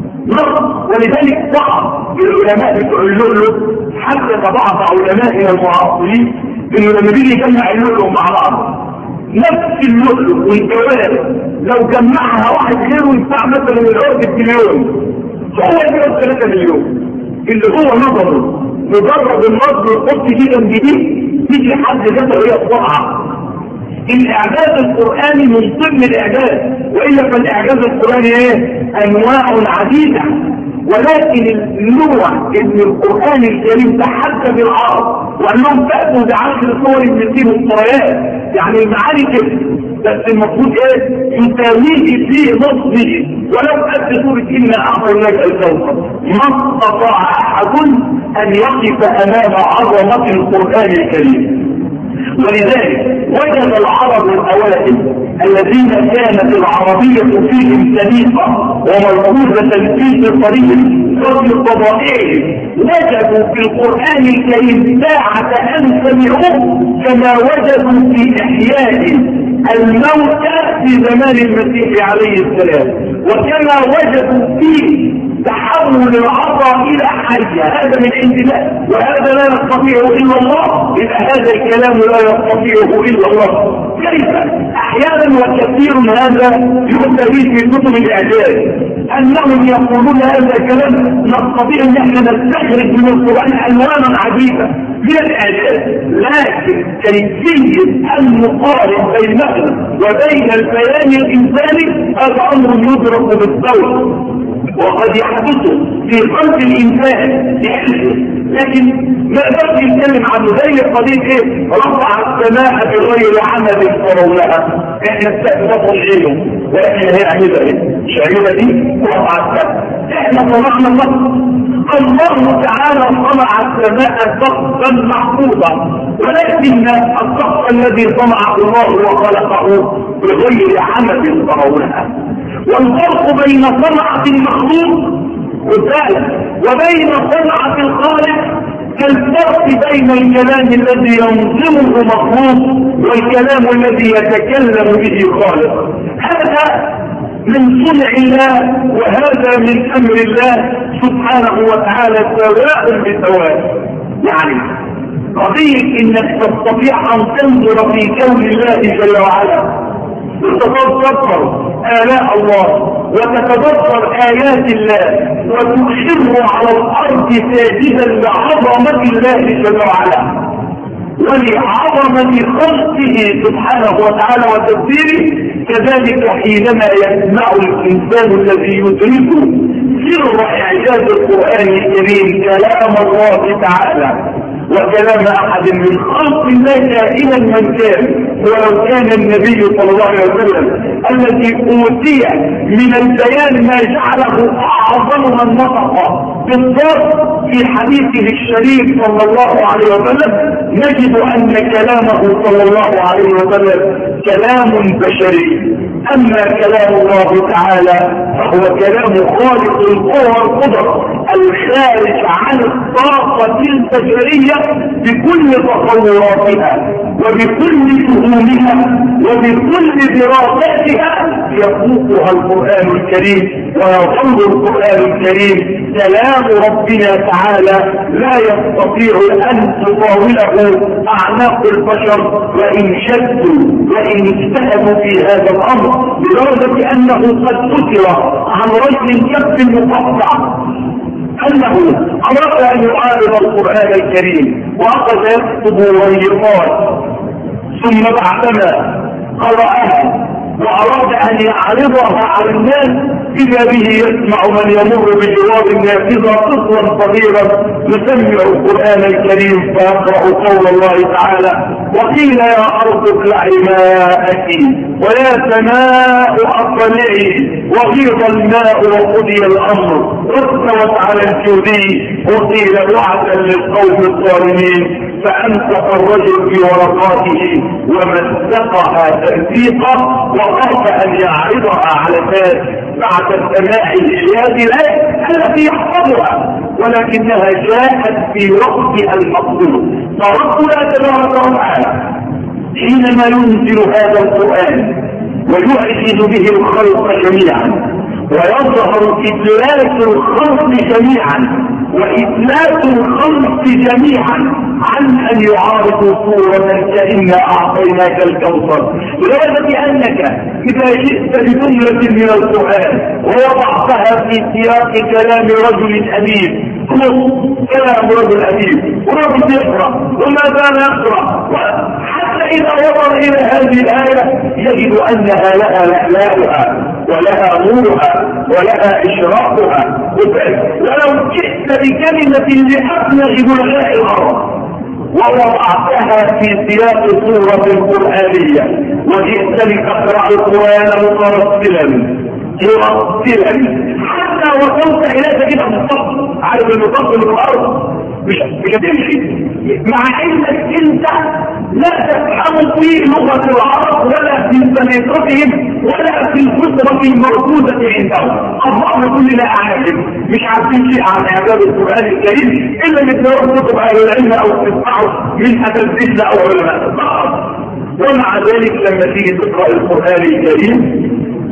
ولذلك بعض العلماء بتوع اللؤلؤ حدث بعض علمائنا المعاصرين انه لما بيجي يجمع اللؤلؤ مع بعض نفس اللؤلؤ والجواب لو جمعها واحد غيره يدفع مثلا العقد مليون هو يجيب ثلاثة مليون اللي هو نظره مجرد النظر يحط جدا جديد تيجي حد ذاته هي الطبعه. الاعجاز القرآني من ضمن الاعجاز والا فالاعجاز القرآني ايه؟ انواع عديدة ولكن النوع ان القرآن الكريم تحدى بالعرب وانهم تأتوا بعشر صور من دي مستويات يعني المعاني كده بس المفروض ايه؟ يساويه فيه نصبه ولو قد سورة إنا أعطيناك الكوثر ما استطاع أحد أن يقف أمام عظمة القرآن الكريم. ولذلك وجد العرب الأوائل الذين كانت العربية فيهم سليقة ومركوزة في طريق فضل طبائعهم وجدوا في القرآن الكريم ساعة أن سمعوه كما وجدوا في إحياء الموتى في زمان المسيح عليه السلام وكما وجدوا فيه تحول العطاء إلى حية. هذا من عند الله وهذا لا يستطيع إلا الله إذا هذا الكلام لا يستطيعه إلا الله. كيف؟ أحيانا وكثير هذا يؤتى به في كتب الإعجاز أنهم يقولون هذا الكلام نستطيع أن احنا نستخرج من القرآن ألوانا عجيبة من الإعجاز لكن كيفية المقارن بينه وبين البيان الإنساني هذا أمر يدرك بالصوت وقد يحدث في قلب الإنسان يحدث لكن ما يقدرش يتكلم عنه زي قضية ايه؟ رفع السماء بغير عمد ترونها احنا استقبضوا العلم واحنا هنعملها ايه؟ شعيرة دي رفع السماء احنا صنعنا الله الله تعالى صنع السماء سقفا محفوظا ولكن السقف الذي صنعه الله وخلقه بغير عمد ترونها. والفرق بين صنعة المخلوق وبين صنعة الخالق كالفرق بين الكلام الذي ينظمه مخلوق والكلام الذي يتكلم به خالق. هذا من صنع الله وهذا من أمر الله سبحانه وتعالى سواء بسواء. يعني قضية انك تستطيع ان تنظر في كون الله جل وعلا وتتدبر آلاء الله وتتدبر آيات الله وتخر على الأرض ساجدا لعظمة الله جل وعلا ولعظمة خلقه سبحانه وتعالى وتدبيره. كذلك حينما يسمع الإنسان الذي يدركه سر إعجاز القرآن الكريم كلام الله تعالى وكلام أحد من خلق الله كائنا من كان ولو كان النبي صلى الله عليه وسلم الذي أوتي من البيان ما جعله أعظم من نطق بالضبط في حديثه الشريف صلى الله عليه وسلم نجد أن كلامه صلى الله عليه وسلم كلام بشري. أما كلام الله تعالى فهو كلام خالق القوى والقدر الخارج عن الطاقة البشرية بكل تطوراتها وبكل فهومها وبكل دراستها يفوقها القرآن الكريم ويظل القرآن الكريم كلام ربنا تعالى لا يستطيع أن تطاوله أعناق البشر وإن شدوا وإن اجتهدوا في هذا الأمر لدرجة أنه قد ذكر عن رجل كف مقطع أنه أراد أن يعارض القرآن الكريم وأخذ يكتب وريقات ثم بعدما قرأها وأراد أن يعرضها على الناس إذا به يسمع من يمر بجوار النافذة طفلا صغيرا يسمع القرآن الكريم فيقرأ قول الله تعالى: وقيل يا أرض ابلعي ماءك ويا سماء أقلعي وغيض الماء وقضي الأمر واستوت على الجودي وقيل وعدا للقوم الظالمين. فأنفق الرجل في ورقاته ومزقها تنسيقا وخاف أن يعرضها على الناس بعد سماع هذه الآية التي يحفظها، ولكنها جاءت في وقتها المقصود. فربنا تبارك وتعالى حينما ينزل هذا القرآن ويعجز به الخلق جميعا ويظهر إدلاس الخلق جميعا وإدلاس الخلق جميعا عن أن يعارضوا صورة كأننا أعطيناك الكوثر، لدرجة أنك إذا جئت بجملة من القرآن ووضعتها في سياق كلام رجل أديب، كلام رجل أديب ورجل يقرأ وما زال يقرأ، حتى إذا وصل إلى هذه الآية يجد أنها لها لألاؤها ولها نورها ولها إشراقها. ولو جئت بكلمة لأبلغ بلغاء الأرض ووضعتها في سياق سورة قرآنية وجئت لتقرأ القرآن مترتلا مرتلا حتى وصلت إلى كده مصطفى، عارف المصطفى في الأرض مش هتمشي، مع انك انت لا تفهم في لغة العرب ولا في سلطتهم ولا في الفطرة المركوزة عندهم. الله كلنا أعلم مش عارفين شيء عن إعجاز القرآن الكريم إلا مثل كتب أهل العلم أو تسمعوا من أساتذتنا أو علماء. ومع ذلك لما تيجي تقرأ القرآن الكريم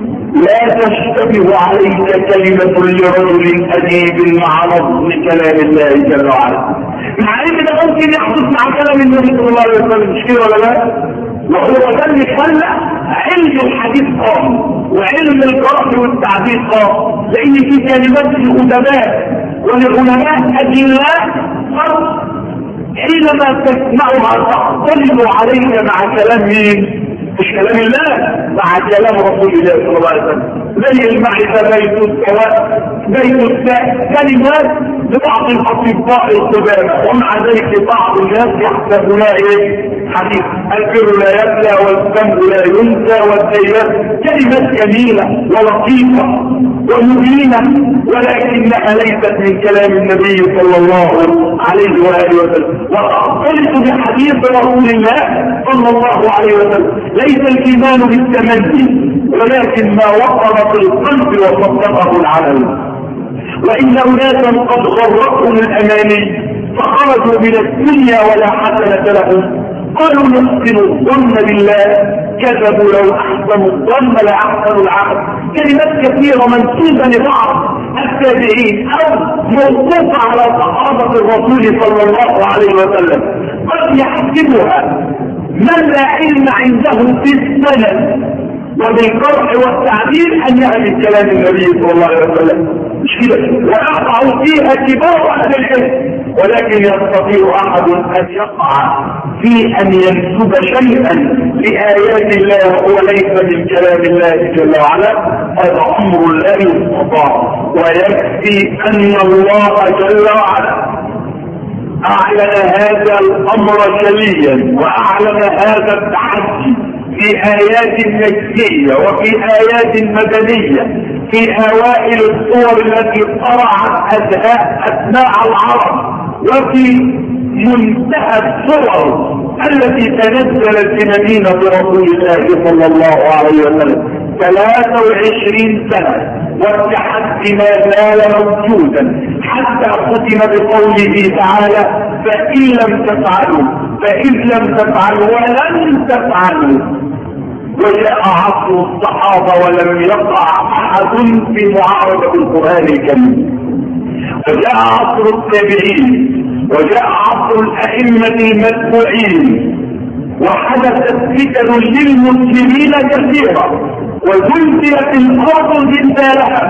لا تشتبه عليك كلمة لرجل أديب مع نظم كلام الله جل وعلا، مع ان ده ممكن يحدث مع كلام النبي صلى الله عليه وسلم، مش كده ولا لا؟ وهو ده اللي خلى علم الحديث قام وعلم القراءة والتعبير قام، لان في كلمات الادباء والعلماء اجلاء فرق حينما تسمعها تختلف عليك مع كلام مين؟ مش كلام الله، مع كلام رسول الله صلى الله عليه وسلم. زي المعرفة بيت السواء بيت الساء كلمات لبعض الأطباء القدامى، ومع ذلك بعض الناس يحسبونها ايه؟ حديث البر لا يبلى والذنب لا ينسى والديات، كلمات جميلة ولطيفة ومبينة ولكنها ليست من كلام النبي صلى الله عليه وآله وسلم. وأختلط بحديث رسول الله صلى الله عليه وسلم ليس الإيمان بالتمني ولكن ما وقر في القلب وصدقه العمل. وإن أناسا قد غرتهم الأماني فخرجوا من الدنيا ولا حسنة لهم، قالوا نحسن الظن بالله كذبوا لو أحسنوا الظن لأحسنوا العمل. كلمات كثيرة منسوبة لبعض التابعين أو موقوفة على صحابة الرسول صلى الله عليه وسلم قد يحسبها من لا علم عنده في السند وبالقرح والتعبير أنها من كلام النبي صلى الله عليه وسلم، مش كده؟ ويقع فيها كبار أهل العلم، ولكن يستطيع أحد أن يقع في أن ينسب شيئا لآيات الله وهو ليس من كلام الله جل وعلا. هذا أمر لا يستطاع، ويكفي أن الله جل وعلا أعلن هذا الأمر جليا وأعلن هذا التحدي في آيات مكية وفي آيات مدنية في أوائل الصور التي طرعت أبناء العرب، وفي منتهى الصور التي تنزلت في مدينة رسول الله صلى الله عليه وسلم ثلاثة وعشرين سنة، والتحدي ما زال موجودا حتى ختم بقوله تعالى: فإن لم تفعلوا فإن لم تفعلوا ولن تفعلوا. وجاء عصر الصحابة ولم يقع أحد في معارضة القرآن الكريم، وجاء عصر التابعين، وجاء عصر الأئمة المتبوعين، وحدثت فتن للمسلمين كثيرة، وزلزلت الأرض زلزالها،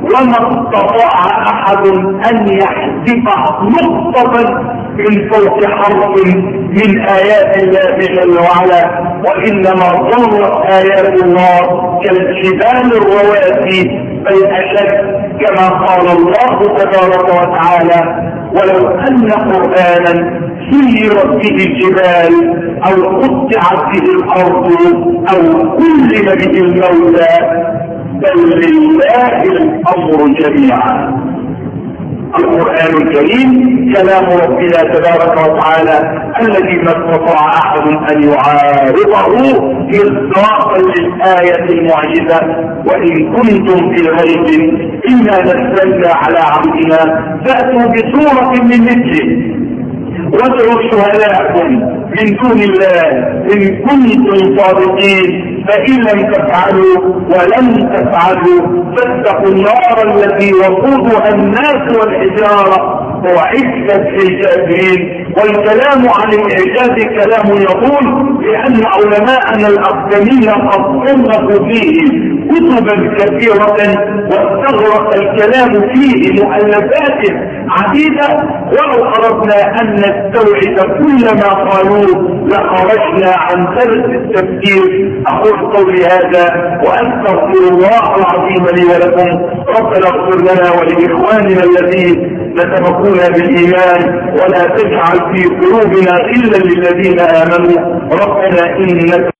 وما استطاع احد ان يحذف نقطة من فوق حرف من ايات الله جل وعلا، وانما ظلت ايات الله كالجبال الرواسي بل اشد، كما قال الله تبارك وتعالى: ولو ان قرآنا سيرت به الجبال او قطعت به الارض او كلم به الموتى بل لله الامر جميعا. القرآن الكريم كلام ربنا تبارك وتعالى الذي ما استطاع احد ان يعارضه اطلاقا للآية المعجزة: وان كنتم في ريب انا نزلنا على عبدنا فأتوا بسورة من مثله وادعوا شهداءكم من دون الله ان كنتم صادقين، فإن لم تفعلوا ولن تفعلوا فاتقوا النار التي وقودها الناس والحجارة وعدت للكافرين. والكلام عن الإعجاز كلام يقول لأن علماءنا الأقدمين قد صنفوا فيه كتبا كثيرة واستغرق الكلام فيه مؤلفات عديدة، ولو أردنا أن نستوعب كل ما قالوه لخرجنا عن درس التفكير. أقول قولي هذا وأستغفر الله العظيم لي ولكم. ربنا اغفر لنا ولإخواننا الذين يتبقون بالإيمان ولا تجعل في قلوبنا إلا للذين آمنوا. ربنا إنك